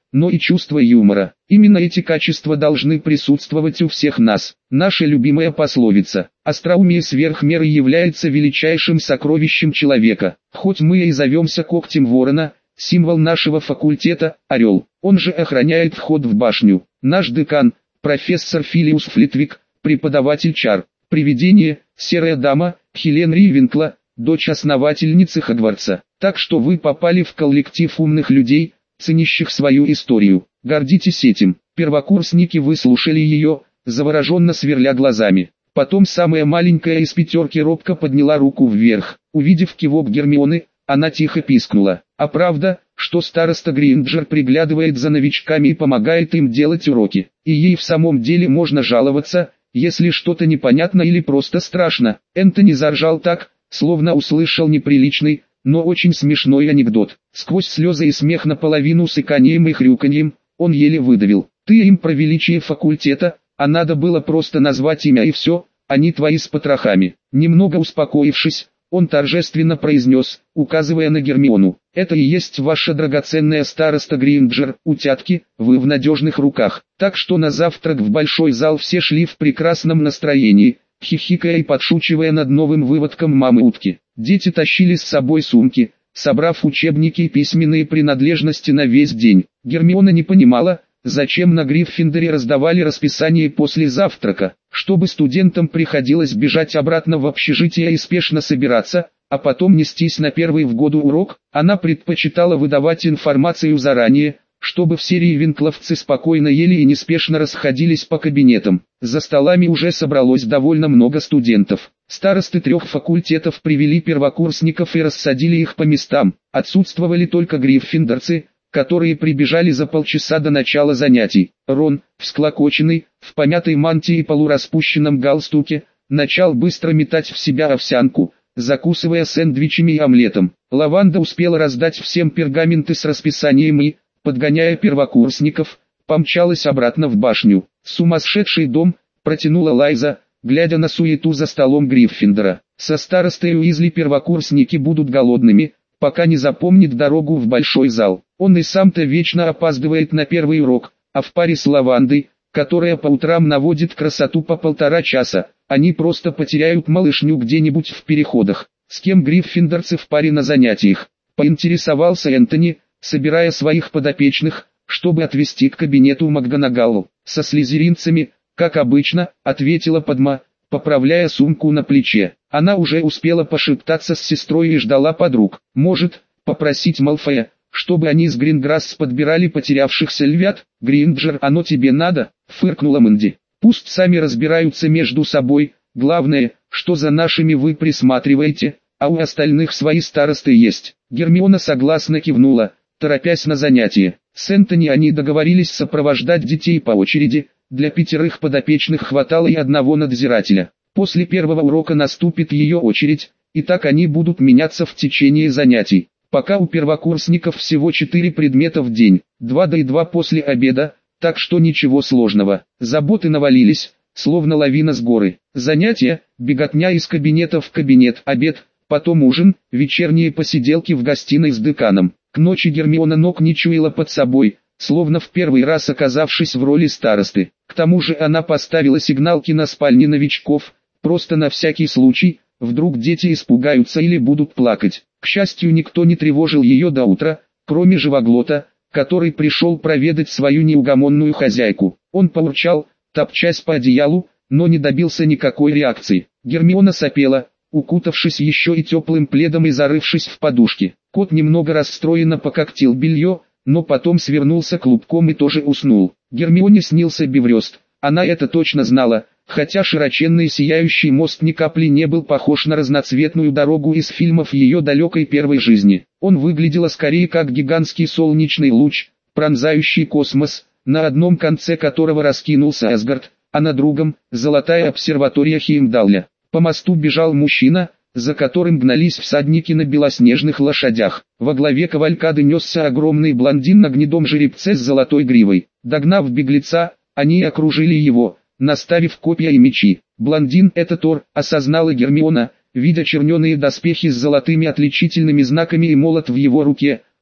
но и чувство юмора. Именно эти качества должны присутствовать у всех нас. Наша любимая пословица «Остроумие сверх меры является величайшим сокровищем человека». Хоть мы и зовемся когтем ворона, символ нашего факультета – орел. Он же охраняет вход в башню. Наш декан, профессор Филиус Флитвик, преподаватель чар. Привидение, серая дама, Хелен Ривенкла, дочь основательницы Хогвартса. Так что вы попали в коллектив умных людей, ценящих свою историю. Гордитесь этим. Первокурсники выслушали ее, завороженно сверля глазами. Потом самая маленькая из пятерки робко подняла руку вверх. Увидев кивок Гермионы, она тихо пискнула. А правда, что староста Гринджер приглядывает за новичками и помогает им делать уроки. И ей в самом деле можно жаловаться, если что-то непонятно или просто страшно. Энтони заржал так, словно услышал неприличный, но очень смешной анекдот. Сквозь слезы и смех наполовину с иканьем и хрюканьем, он еле выдавил: «Ты им про величие факультета, а надо было просто назвать имя и все, они твои с потрохами». Немного успокоившись, он торжественно произнес, указывая на Гермиону: «Это и есть ваша драгоценная староста Гринджер, утятки, вы в надежных руках». Так что на завтрак в большой зал все шли в прекрасном настроении, хихикая и подшучивая над новым выводком мамы-утки. Дети тащили с собой сумки, собрав учебники и письменные принадлежности на весь день. Гермиона не понимала, зачем на Гриффиндоре раздавали расписание после завтрака, чтобы студентам приходилось бежать обратно в общежитие и спешно собираться, а потом нестись на первый в году урок. Она предпочитала выдавать информацию заранее, чтобы все рейвенкловцы спокойно ели и неспешно расходились по кабинетам. За столами уже собралось довольно много студентов. Старосты 3 факультетов привели первокурсников и рассадили их по местам. Отсутствовали только гриффиндорцы, которые прибежали за полчаса до начала занятий. Рон, всклокоченный, в помятой мантии и полураспущенном галстуке, начал быстро метать в себя овсянку, закусывая сэндвичами и омлетом. Лаванда успела раздать всем пергаменты с расписанием и, подгоняя первокурсников, помчалась обратно в башню. «Сумасшедший дом», протянула Лайза, глядя на суету за столом Гриффиндора. «Со старостой Уизли первокурсники будут голодными, пока не запомнит дорогу в большой зал. Он и сам-то вечно опаздывает на первый урок, а в паре с Лавандой, которая по утрам наводит красоту по 1,5 часа, они просто потеряют малышню где-нибудь в переходах». «С кем гриффиндорцы в паре на занятиях?» — поинтересовался Энтони, собирая своих подопечных, чтобы отвезти к кабинету МакГонагалл. «Со слизеринцами, как обычно», — ответила Падма, поправляя сумку на плече. Она уже успела пошептаться с сестрой и ждала подруг. «Может, попросить Малфоя, чтобы они с Гринграсс подбирали потерявшихся львят?» «Гринджер, оно тебе надо?» — фыркнула Мэнди. «Пусть сами разбираются между собой, главное, что за нашими вы присматриваете, а у остальных свои старосты есть». Гермиона согласно кивнула, торопясь на занятие. С Энтони они договорились сопровождать детей по очереди, для 5 подопечных хватало и одного надзирателя. После первого урока наступит ее очередь, и так они будут меняться в течение занятий. Пока у первокурсников всего 4 предмета в день, 2 до и 2 после обеда, так что ничего сложного. Заботы навалились, словно лавина с горы. Занятия, беготня из кабинета в кабинет, обед, потом ужин, вечерние посиделки в гостиной с деканом. К ночи Гермиона ног не чуяла под собой, словно в первый раз оказавшись в роли старосты. К тому же она поставила сигналки на спальни новичков, просто на всякий случай, вдруг дети испугаются или будут плакать. К счастью, никто не тревожил ее до утра, кроме Живоглота, который пришел проведать свою неугомонную хозяйку. Он поурчал, топчась по одеялу, но не добился никакой реакции. Гермиона сопела, укутавшись еще и теплым пледом и зарывшись в подушки. Кот немного расстроенно пококтил белье, но потом свернулся клубком и тоже уснул. Гермионе снился Беврёст, она это точно знала, хотя широченный сияющий мост ни капли не был похож на разноцветную дорогу из фильмов ее далекой первой жизни. Он выглядел скорее как гигантский солнечный луч, пронзающий космос, на одном конце которого раскинулся Асгард, а на другом – золотая обсерватория Хеймдалля. По мосту бежал мужчина, за которым гнались всадники на белоснежных лошадях. Во главе кавалькады несся огромный блондин на гнедом жеребце с золотой гривой. Догнав беглеца, они окружили его, наставив копья и мечи. «Блондин — это Тор», — осознала Гермиона, видя черненые доспехи с золотыми отличительными знаками и молот в его руке,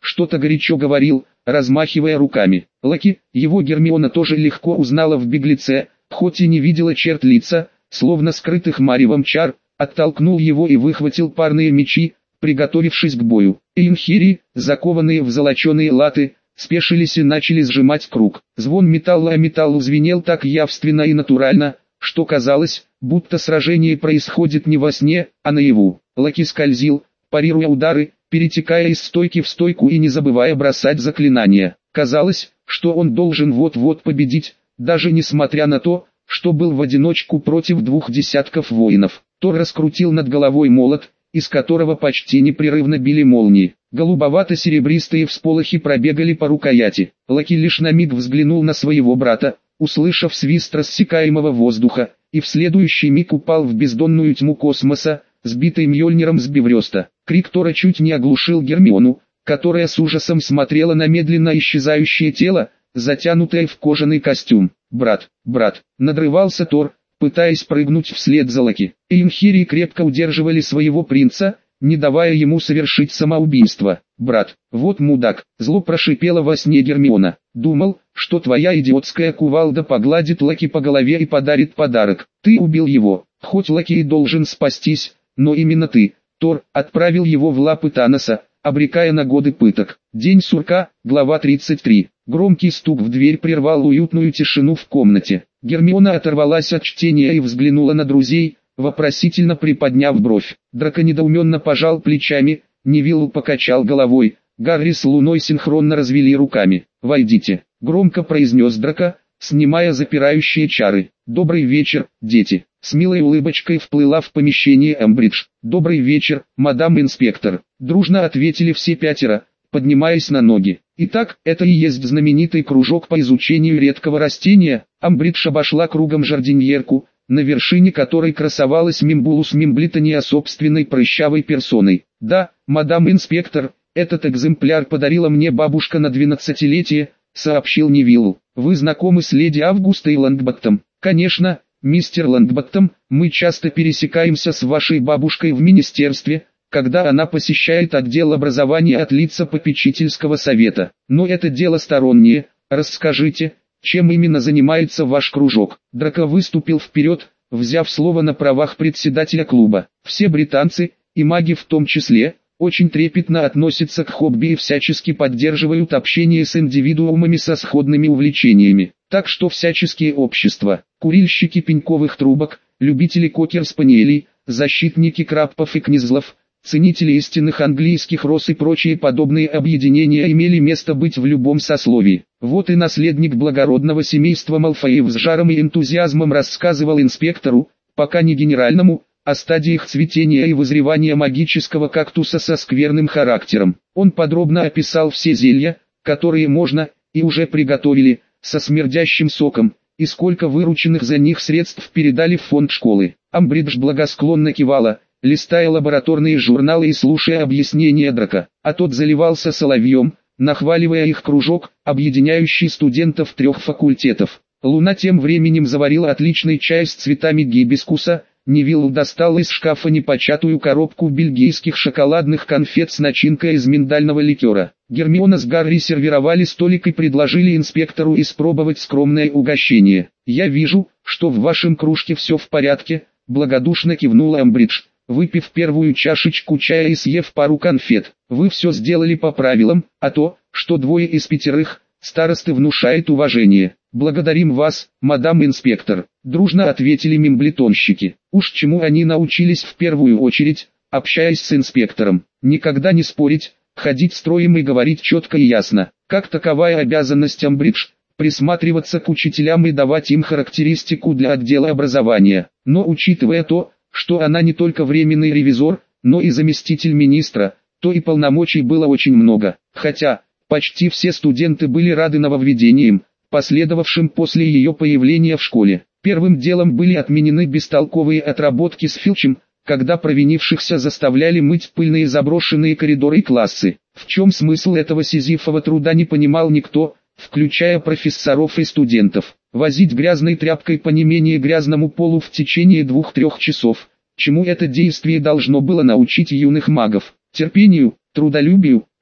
что-то горячо говорил, размахивая руками. Лаки, его Гермиона тоже легко узнала в беглеце, хоть и не видела черт лица, словно скрытых маревом чар, оттолкнул его и выхватил парные мечи, приготовившись к бою. Эйнхири, закованные в золоченые латы, спешились и начали сжимать круг. Звон металла о металлу звенел так явственно и натурально, что казалось, будто сражение происходит не во сне, а наяву. Лаки скользил, парируя удары, перетекая из стойки в стойку и не забывая бросать заклинания. Казалось, что он должен вот-вот победить, даже несмотря на то, что был в одиночку против 2 десятков воинов. Тор раскрутил над головой молот, из которого почти непрерывно били молнии. Голубовато-серебристые всполохи пробегали по рукояти. Лаки лишь на миг взглянул на своего брата, услышав свист рассекаемого воздуха, и в следующий миг упал в бездонную тьму космоса, сбитый Мьёльниром с Бифрёста. Крик Тора чуть не оглушил Гермиону, которая с ужасом смотрела на медленно исчезающее тело, затянутое в кожаный костюм. «Брат, брат!» — надрывался Тор, пытаясь прыгнуть вслед за Лаки. Эйнхири крепко удерживали своего принца, не давая ему совершить самоубийство. «Брат, вот мудак!» — зло прошипела во сне Гермиона. «Думал, что твоя идиотская кувалда погладит Лаки по голове и подарит подарок. Ты убил его, хоть Лаки и должен спастись, но именно ты, Тор, отправил его в лапы Таноса, обрекая на годы пыток». День сурка, глава 33. Громкий стук в дверь прервал уютную тишину в комнате. Гермиона оторвалась от чтения и взглянула на друзей, вопросительно приподняв бровь. Драко недоуменно пожал плечами, Невилл покачал головой, Гарри с Луной синхронно развели руками. «Войдите», — громко произнес Драко, снимая запирающие чары. «Добрый вечер, дети». С милой улыбочкой вплыла в помещение Эмбридж. «Добрый вечер, мадам инспектор», — дружно ответили все 5, поднимаясь на ноги. «Итак, это и есть знаменитый кружок по изучению редкого растения». Амбридж обошла кругом жардиньерку, на вершине которой красовалась Мимбулус Мимблитония собственной прыщавой персоной. «Да, мадам инспектор, этот экземпляр подарила мне бабушка на 12-летие», — сообщил Невиллу. «Вы знакомы с леди Августой Лонгботтом?» «Конечно, мистер Лонгботтом, мы часто пересекаемся с вашей бабушкой в министерстве, когда она посещает отдел образования от лица попечительского совета. Но это дело стороннее. Расскажите, чем именно занимается ваш кружок?» Драко выступил вперед, взяв слово на правах председателя клуба. «Все британцы, и маги в том числе, очень трепетно относятся к хобби и всячески поддерживают общение с индивидуумами со сходными увлечениями. Так что всяческие общества, курильщики пеньковых трубок, любители кокер-спаниелей, защитники крабпов и книзлов, ценители истинных английских роз и прочие подобные объединения имели место быть в любом сословии. Вот и наследник благородного семейства Малфоев с жаром и энтузиазмом рассказывал инспектору, пока не генеральному, о стадиях цветения и вызревания магического кактуса со скверным характером. Он подробно описал все зелья, которые можно, и уже приготовили, со смердящим соком, и сколько вырученных за них средств передали в фонд школы. Амбридж благосклонно кивала, листая лабораторные журналы и слушая объяснения Драко, а тот заливался соловьем, нахваливая их кружок, объединяющий студентов 3 факультетов. Луна тем временем заварила отличный чай с цветами гибискуса. Невилл достал из шкафа непочатую коробку бельгийских шоколадных конфет с начинкой из миндального ликера. Гермиона с Гарри сервировали столик и предложили инспектору испробовать скромное угощение. «Я вижу, что в вашем кружке все в порядке», — благодушно кивнула Амбридж, выпив первую чашечку чая и съев пару конфет. «Вы все сделали по правилам, а то, что 2 из 5, старосты внушает уважение». «Благодарим вас, мадам инспектор», — дружно ответили мимблитонщики. Уж чему они научились в первую очередь, общаясь с инспектором. Никогда не спорить, ходить строем и говорить четко и ясно. Как таковая обязанность Амбридж, присматриваться к учителям и давать им характеристику для отдела образования. Но учитывая то, что она не только временный ревизор, но и заместитель министра, то и полномочий было очень много. Хотя, почти все студенты были рады нововведениям, последовавшим после ее появления в школе. Первым делом были отменены бестолковые отработки с Филчем, когда провинившихся заставляли мыть пыльные заброшенные коридоры и классы. В чем смысл этого сизифова труда не понимал никто, включая профессоров и студентов. Возить грязной тряпкой по не менее грязному полу в течение 2-3 часов. Чему это действие должно было научить юных магов? Терпению, трудолюбию,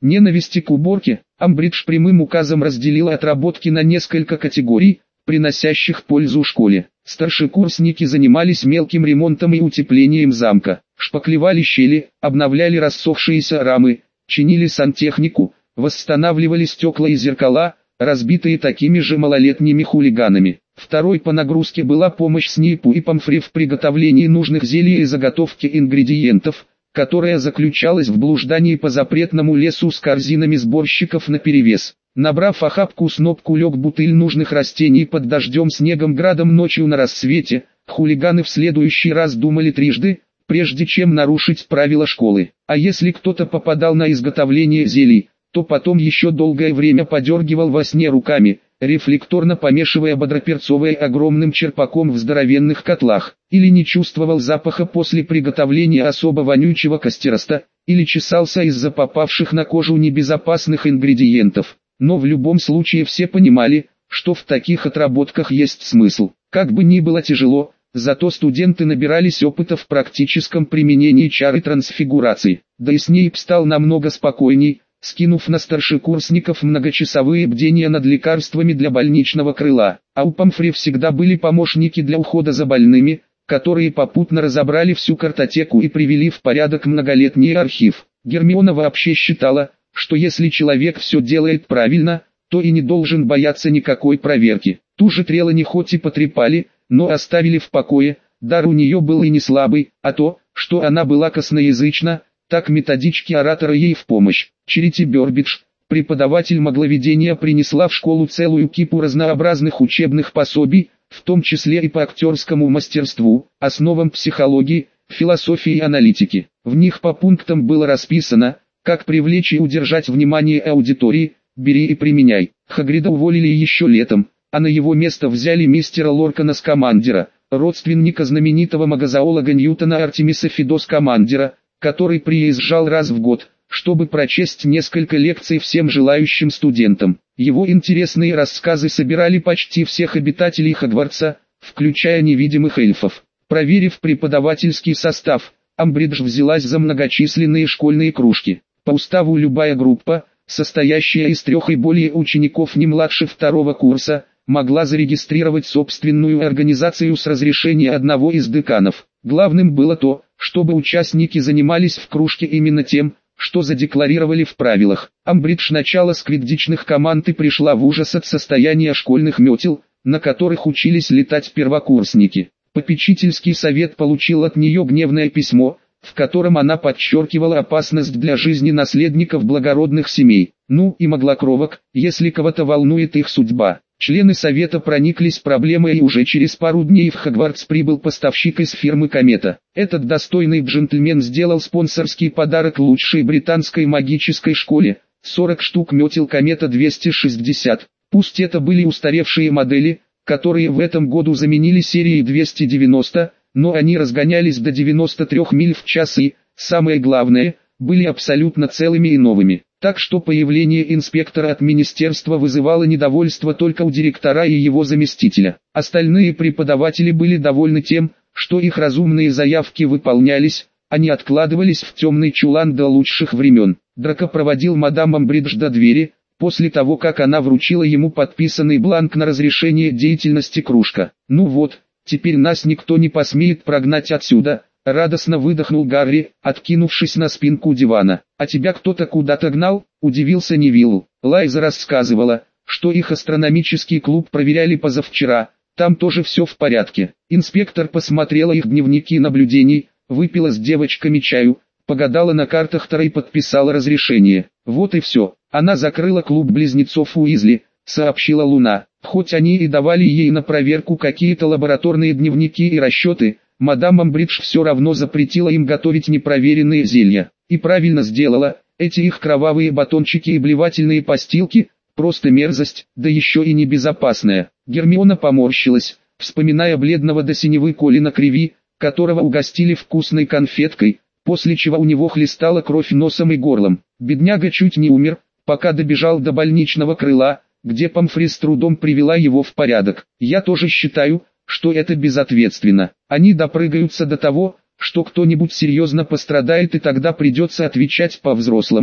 ненависти к уборке, Амбридж прямым указом разделила отработки на несколько категорий, приносящих пользу школе. Старшекурсники занимались мелким ремонтом и утеплением замка, шпаклевали щели, обновляли рассохшиеся рамы, чинили сантехнику, восстанавливали стекла и зеркала, разбитые такими же малолетними хулиганами. Второй по нагрузке была помощь Снейпу и Помфри в приготовлении нужных зелий и заготовке ингредиентов, которая заключалась в блуждании по запретному лесу с корзинами сборщиков наперевес. Набрав охапку снопку лег бутыль нужных растений под дождем снегом градом ночью на рассвете, хулиганы в следующий раз думали трижды, прежде чем нарушить правила школы. А если кто-то попадал на изготовление зелий, то потом еще долгое время подергивал во сне руками, рефлекторно помешивая бодроперцовое огромным черпаком в здоровенных котлах, или не чувствовал запаха после приготовления особо вонючего костероста, или чесался из-за попавших на кожу небезопасных ингредиентов. Но в любом случае все понимали, что в таких отработках есть смысл. Как бы ни было тяжело, зато студенты набирались опыта в практическом применении чар и трансфигурации. Да и Снейп стал намного спокойней, скинув на старшекурсников многочасовые бдения над лекарствами для больничного крыла. А у Помфри всегда были помощники для ухода за больными, которые попутно разобрали всю картотеку и привели в порядок многолетний архив. Гермиона вообще считала, что если человек все делает правильно, то и не должен бояться никакой проверки. Ту же Трелани хоть и потрепали, но оставили в покое, дар у нее был и не слабый, а то, что она была косноязычна, так методички оратора ей в помощь. Черити Бёрбидж, преподаватель магловедения, принесла в школу целую кипу разнообразных учебных пособий, в том числе и по актерскому мастерству, основам психологии, философии и аналитики. В них по пунктам было расписано, как привлечь и удержать внимание аудитории, бери и применяй. Хагрида уволили еще летом, а на его место взяли мистера Лоркана Скамандера, родственника знаменитого магозоолога Ньютона Артемиса Фидо Скамандера, который приезжал раз в год, чтобы прочесть несколько лекций всем желающим студентам. Его интересные рассказы собирали почти всех обитателей Хогвартса, включая невидимых эльфов. Проверив преподавательский состав, Амбридж взялась за многочисленные школьные кружки. По уставу любая группа, состоящая из 3 и более учеников не младше 2-го курса, могла зарегистрировать собственную организацию с разрешения одного из деканов. Главным было то, чтобы участники занимались в кружке именно тем, что задекларировали в правилах. Амбридж начала с квиддичных команд и пришла в ужас от состояния школьных метел, на которых учились летать первокурсники. Попечительский совет получил от нее гневное письмо, в котором она подчеркивала опасность для жизни наследников благородных семей. Ну и моглокровок, если кого-то волнует их судьба. Члены совета прониклись проблемой, и уже через пару дней в Хогвартс прибыл поставщик из фирмы «Комета». Этот достойный джентльмен сделал спонсорский подарок лучшей британской магической школе – 40 штук метел «Комета 260». Пусть это были устаревшие модели, которые в этом году заменили серии 290, но они разгонялись до 93 миль в час и, самое главное, были абсолютно целыми и новыми. Так что появление инспектора от министерства вызывало недовольство только у директора и его заместителя. Остальные преподаватели были довольны тем, что их разумные заявки выполнялись, а не откладывались в темный чулан до лучших времен. Драко проводил мадам Амбридж до двери, после того как она вручила ему подписанный бланк на разрешение деятельности кружка. «Ну вот, теперь нас никто не посмеет прогнать отсюда», — радостно выдохнул Гарри, откинувшись на спинку дивана. «А тебя кто-то куда-то гнал?» — удивился Невилл. Лайза рассказывала, что их астрономический клуб проверяли позавчера, там тоже все в порядке. Инспектор посмотрела их дневники наблюдений, выпила с девочками чаю, погадала на картах Таро и подписала разрешение. Вот и все. Она закрыла клуб близнецов Уизли, сообщила Луна. Хоть они и давали ей на проверку какие-то лабораторные дневники и расчеты, мадам Амбридж все равно запретила им готовить непроверенные зелья. И правильно сделала, эти их кровавые батончики и блевательные постилки – просто мерзость, да еще и небезопасная. Гермиона поморщилась, вспоминая бледного до синевы Колина Криви, которого угостили вкусной конфеткой, после чего у него хлестала кровь носом и горлом. Бедняга чуть не умер, пока добежал до больничного крыла, где Помфри с трудом привела его в порядок. Я тоже считаю, что это безответственно. Они допрыгаются до того, что кто-нибудь серьезно пострадает, и тогда придется отвечать по-взрослому,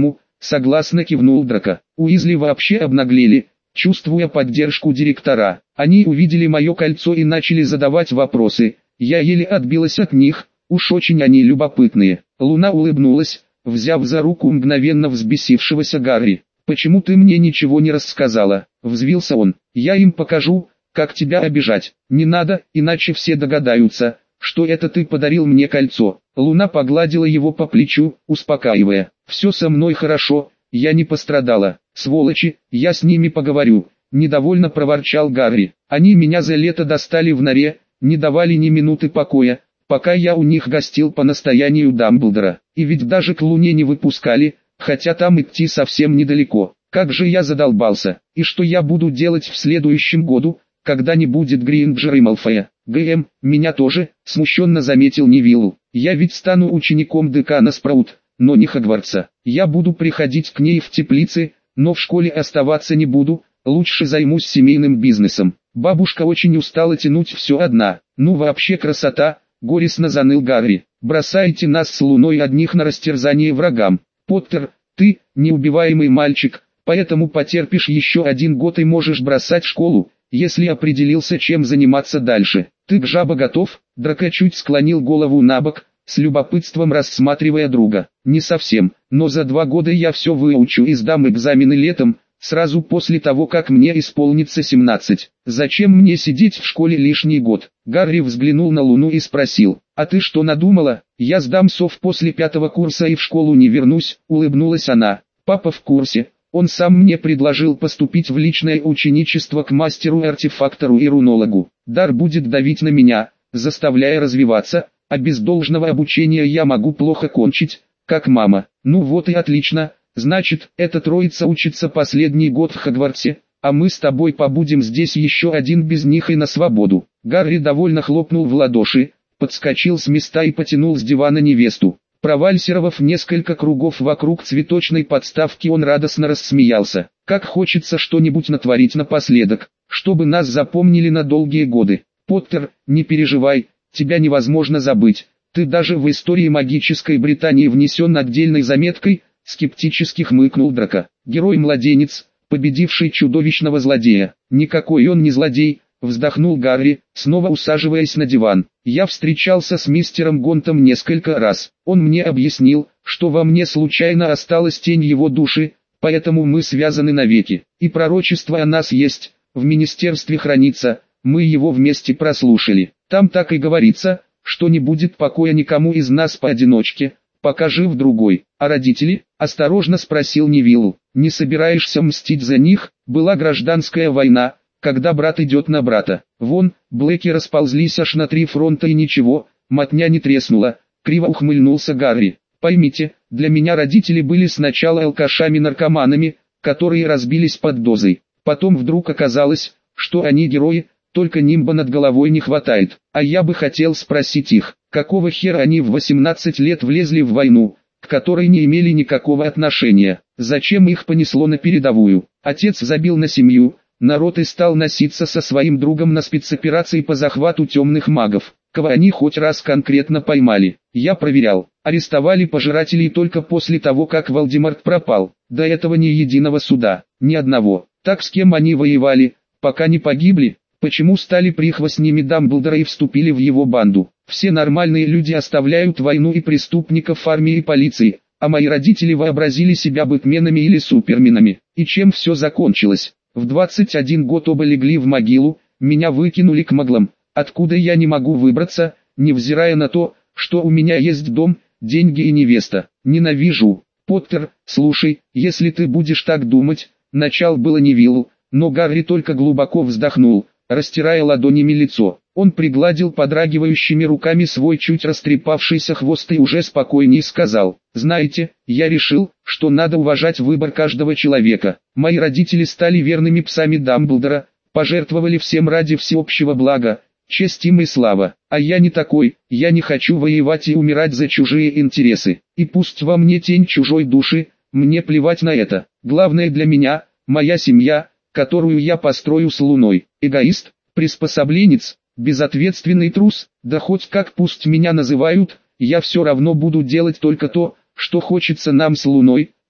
согласно кивнул Драко. Уизли вообще обнаглели, чувствуя поддержку директора. Они увидели мое кольцо и начали задавать вопросы. Я еле отбилась от них, уж очень они любопытные. Луна улыбнулась, взяв за руку мгновенно взбесившегося Гарри. «Почему ты мне ничего не рассказала?» — взвился он. «Я им покажу, как тебя обижать. Не надо, иначе все догадаются, что это ты подарил мне кольцо». Луна погладила его по плечу, успокаивая. «Все со мной хорошо, я не пострадала. Сволочи, я с ними поговорю», — недовольно проворчал Гарри. «Они меня за лето достали в норе, не давали ни минуты покоя, пока я у них гостил по настоянию Дамблдора. И ведь даже к Луне не выпускали, хотя там идти совсем недалеко. Как же я задолбался. И что я буду делать в следующем году, когда не будет Гринджера и Малфоя?» «ГМ, меня тоже», — смущенно заметил Невилл. «Я ведь стану учеником декана Спраут, но не Хогвартса. Я буду приходить к ней в теплице, но в школе оставаться не буду, лучше займусь семейным бизнесом. Бабушка очень устала тянуть все одна. Ну вообще красота», — горестно заныл Гарри. «Бросайте нас с Луной одних на растерзание врагам. Поттер, ты неубиваемый мальчик, поэтому потерпишь еще 1 год и можешь бросать школу, если определился, чем заниматься дальше. Ты к жаба готов?» Драко чуть склонил голову набок, с любопытством рассматривая друга. «Не совсем, но за 2 года я все выучу и сдам экзамены летом, сразу после того, как мне исполнится 17. Зачем мне сидеть в школе лишний год?» Гарри взглянул на Луну и спросил: «А ты что надумала?» «Я сдам СОВ после 5-го курса и в школу не вернусь», — улыбнулась она. «Папа в курсе. Он сам мне предложил поступить в личное ученичество к мастеру-артефактору и рунологу. Дар будет давить на меня, заставляя развиваться, а без должного обучения я могу плохо кончить, как мама». «Ну вот и отлично, значит, эта троица учится последний год в Хогвартсе, а мы с тобой побудем здесь еще 1 без них и на свободу». Гарри довольно хлопнул в ладоши, подскочил с места и потянул с дивана невесту. Провальсировав несколько кругов вокруг цветочной подставки, он радостно рассмеялся. «Как хочется что-нибудь натворить напоследок, чтобы нас запомнили на долгие годы. Поттер, не переживай, тебя невозможно забыть. Ты даже в истории магической Британии внесен отдельной заметкой», — скептически хмыкнул Драко. «Герой-младенец, победивший чудовищного злодея». «Никакой он не злодей», — вздохнул Гарри, снова усаживаясь на диван. «Я встречался с мистером Гонтом несколько раз. Он мне объяснил, что во мне случайно осталась тень его души, поэтому мы связаны навеки. И пророчество о нас есть, в министерстве хранится, мы его вместе прослушали. Там так и говорится, что не будет покоя никому из нас поодиночке, пока жив другой». «А родители?» — осторожно спросил Невилл. «Не собираешься мстить за них? Была гражданская война, когда брат идет на брата. Вон, Блэки расползлись аж на 3 фронта и ничего, мотня не треснула», — криво ухмыльнулся Гарри. «Поймите, для меня родители были сначала алкашами-наркоманами, которые разбились под дозой. Потом вдруг оказалось, что они герои, только нимба над головой не хватает. А я бы хотел спросить их, какого хера они в 18 лет влезли в войну, к которой не имели никакого отношения? Зачем их понесло на передовую? Отец забил на семью, народ и стал носиться со своим другом на спецоперации по захвату темных магов. Кого они хоть раз конкретно поймали? Я проверял. Арестовали пожирателей только после того, как Волдеморт пропал. До этого ни единого суда, ни одного. Так с кем они воевали, пока не погибли? Почему стали прихвостнями Дамблдора и вступили в его банду? Все нормальные люди оставляют войну и преступников армии и полиции, а мои родители вообразили себя бэтменами или суперменами. И чем все закончилось? В 21 год оба легли в могилу, меня выкинули к маглам, откуда я не могу выбраться, невзирая на то, что у меня есть дом, деньги и невеста. Ненавижу. Поттер, слушай, если ты будешь так думать, начал было Невиллу, но Гарри только глубоко вздохнул, растирая ладонями лицо. Он пригладил подрагивающими руками свой чуть растрепавшийся хвост и уже спокойнее сказал: «Знаете, я решил, что надо уважать выбор каждого человека. Мои родители стали верными псами Дамблдора, пожертвовали всем ради всеобщего блага, честь им и слава. А я не такой, я не хочу воевать и умирать за чужие интересы. И пусть во мне тень чужой души, мне плевать на это. Главное для меня – моя семья, которую я построю с Луной. Эгоист, приспособленец, безответственный трус, да хоть как пусть меня называют, я все равно буду делать только то, что хочется нам с Луной,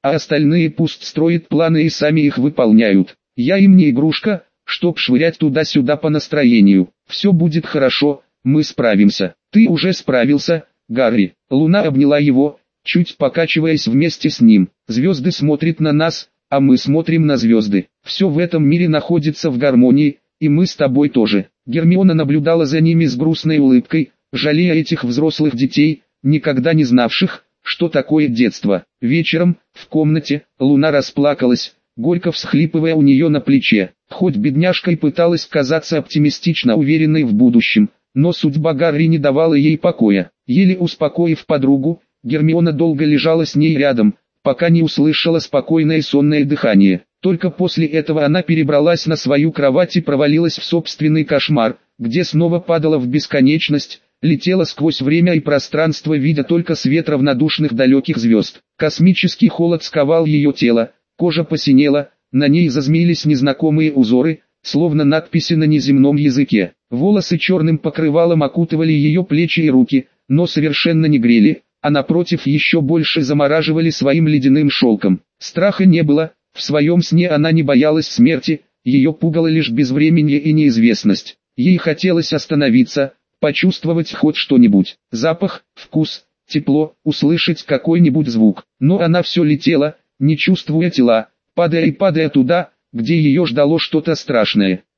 а остальные пусть строят планы и сами их выполняют. Я им не игрушка, чтоб швырять туда-сюда по настроению. Все будет хорошо, мы справимся. Ты уже справился, Гарри. Луна обняла его, чуть покачиваясь вместе с ним. Звезды смотрят на нас, а мы смотрим на звезды. Все в этом мире находится в гармонии, и мы с тобой тоже. Гермиона наблюдала за ними с грустной улыбкой, жалея этих взрослых детей, никогда не знавших, что такое детство. Вечером, в комнате, Луна расплакалась, горько всхлипывая у нее на плече. Хоть бедняжка и пыталась казаться оптимистично уверенной в будущем, но судьба Гарри не давала ей покоя. Еле успокоив подругу, Гермиона долго лежала с ней рядом, пока не услышала спокойное сонное дыхание. Только после этого она перебралась на свою кровать и провалилась в собственный кошмар, где снова падала в бесконечность, летела сквозь время и пространство, видя только свет равнодушных далеких звезд. Космический холод сковал ее тело, кожа посинела, на ней зазмеились незнакомые узоры, словно надписи на неземном языке. Волосы черным покрывалом окутывали ее плечи и руки, но совершенно не грели, а напротив еще больше замораживали своим ледяным шелком. Страха не было, в своем сне она не боялась смерти, ее пугало лишь безвременье и неизвестность. Ей хотелось остановиться, почувствовать хоть что-нибудь, запах, вкус, тепло, услышать какой-нибудь звук. Но она все летела, не чувствуя тела, падая и падая туда, где ее ждало что-то страшное.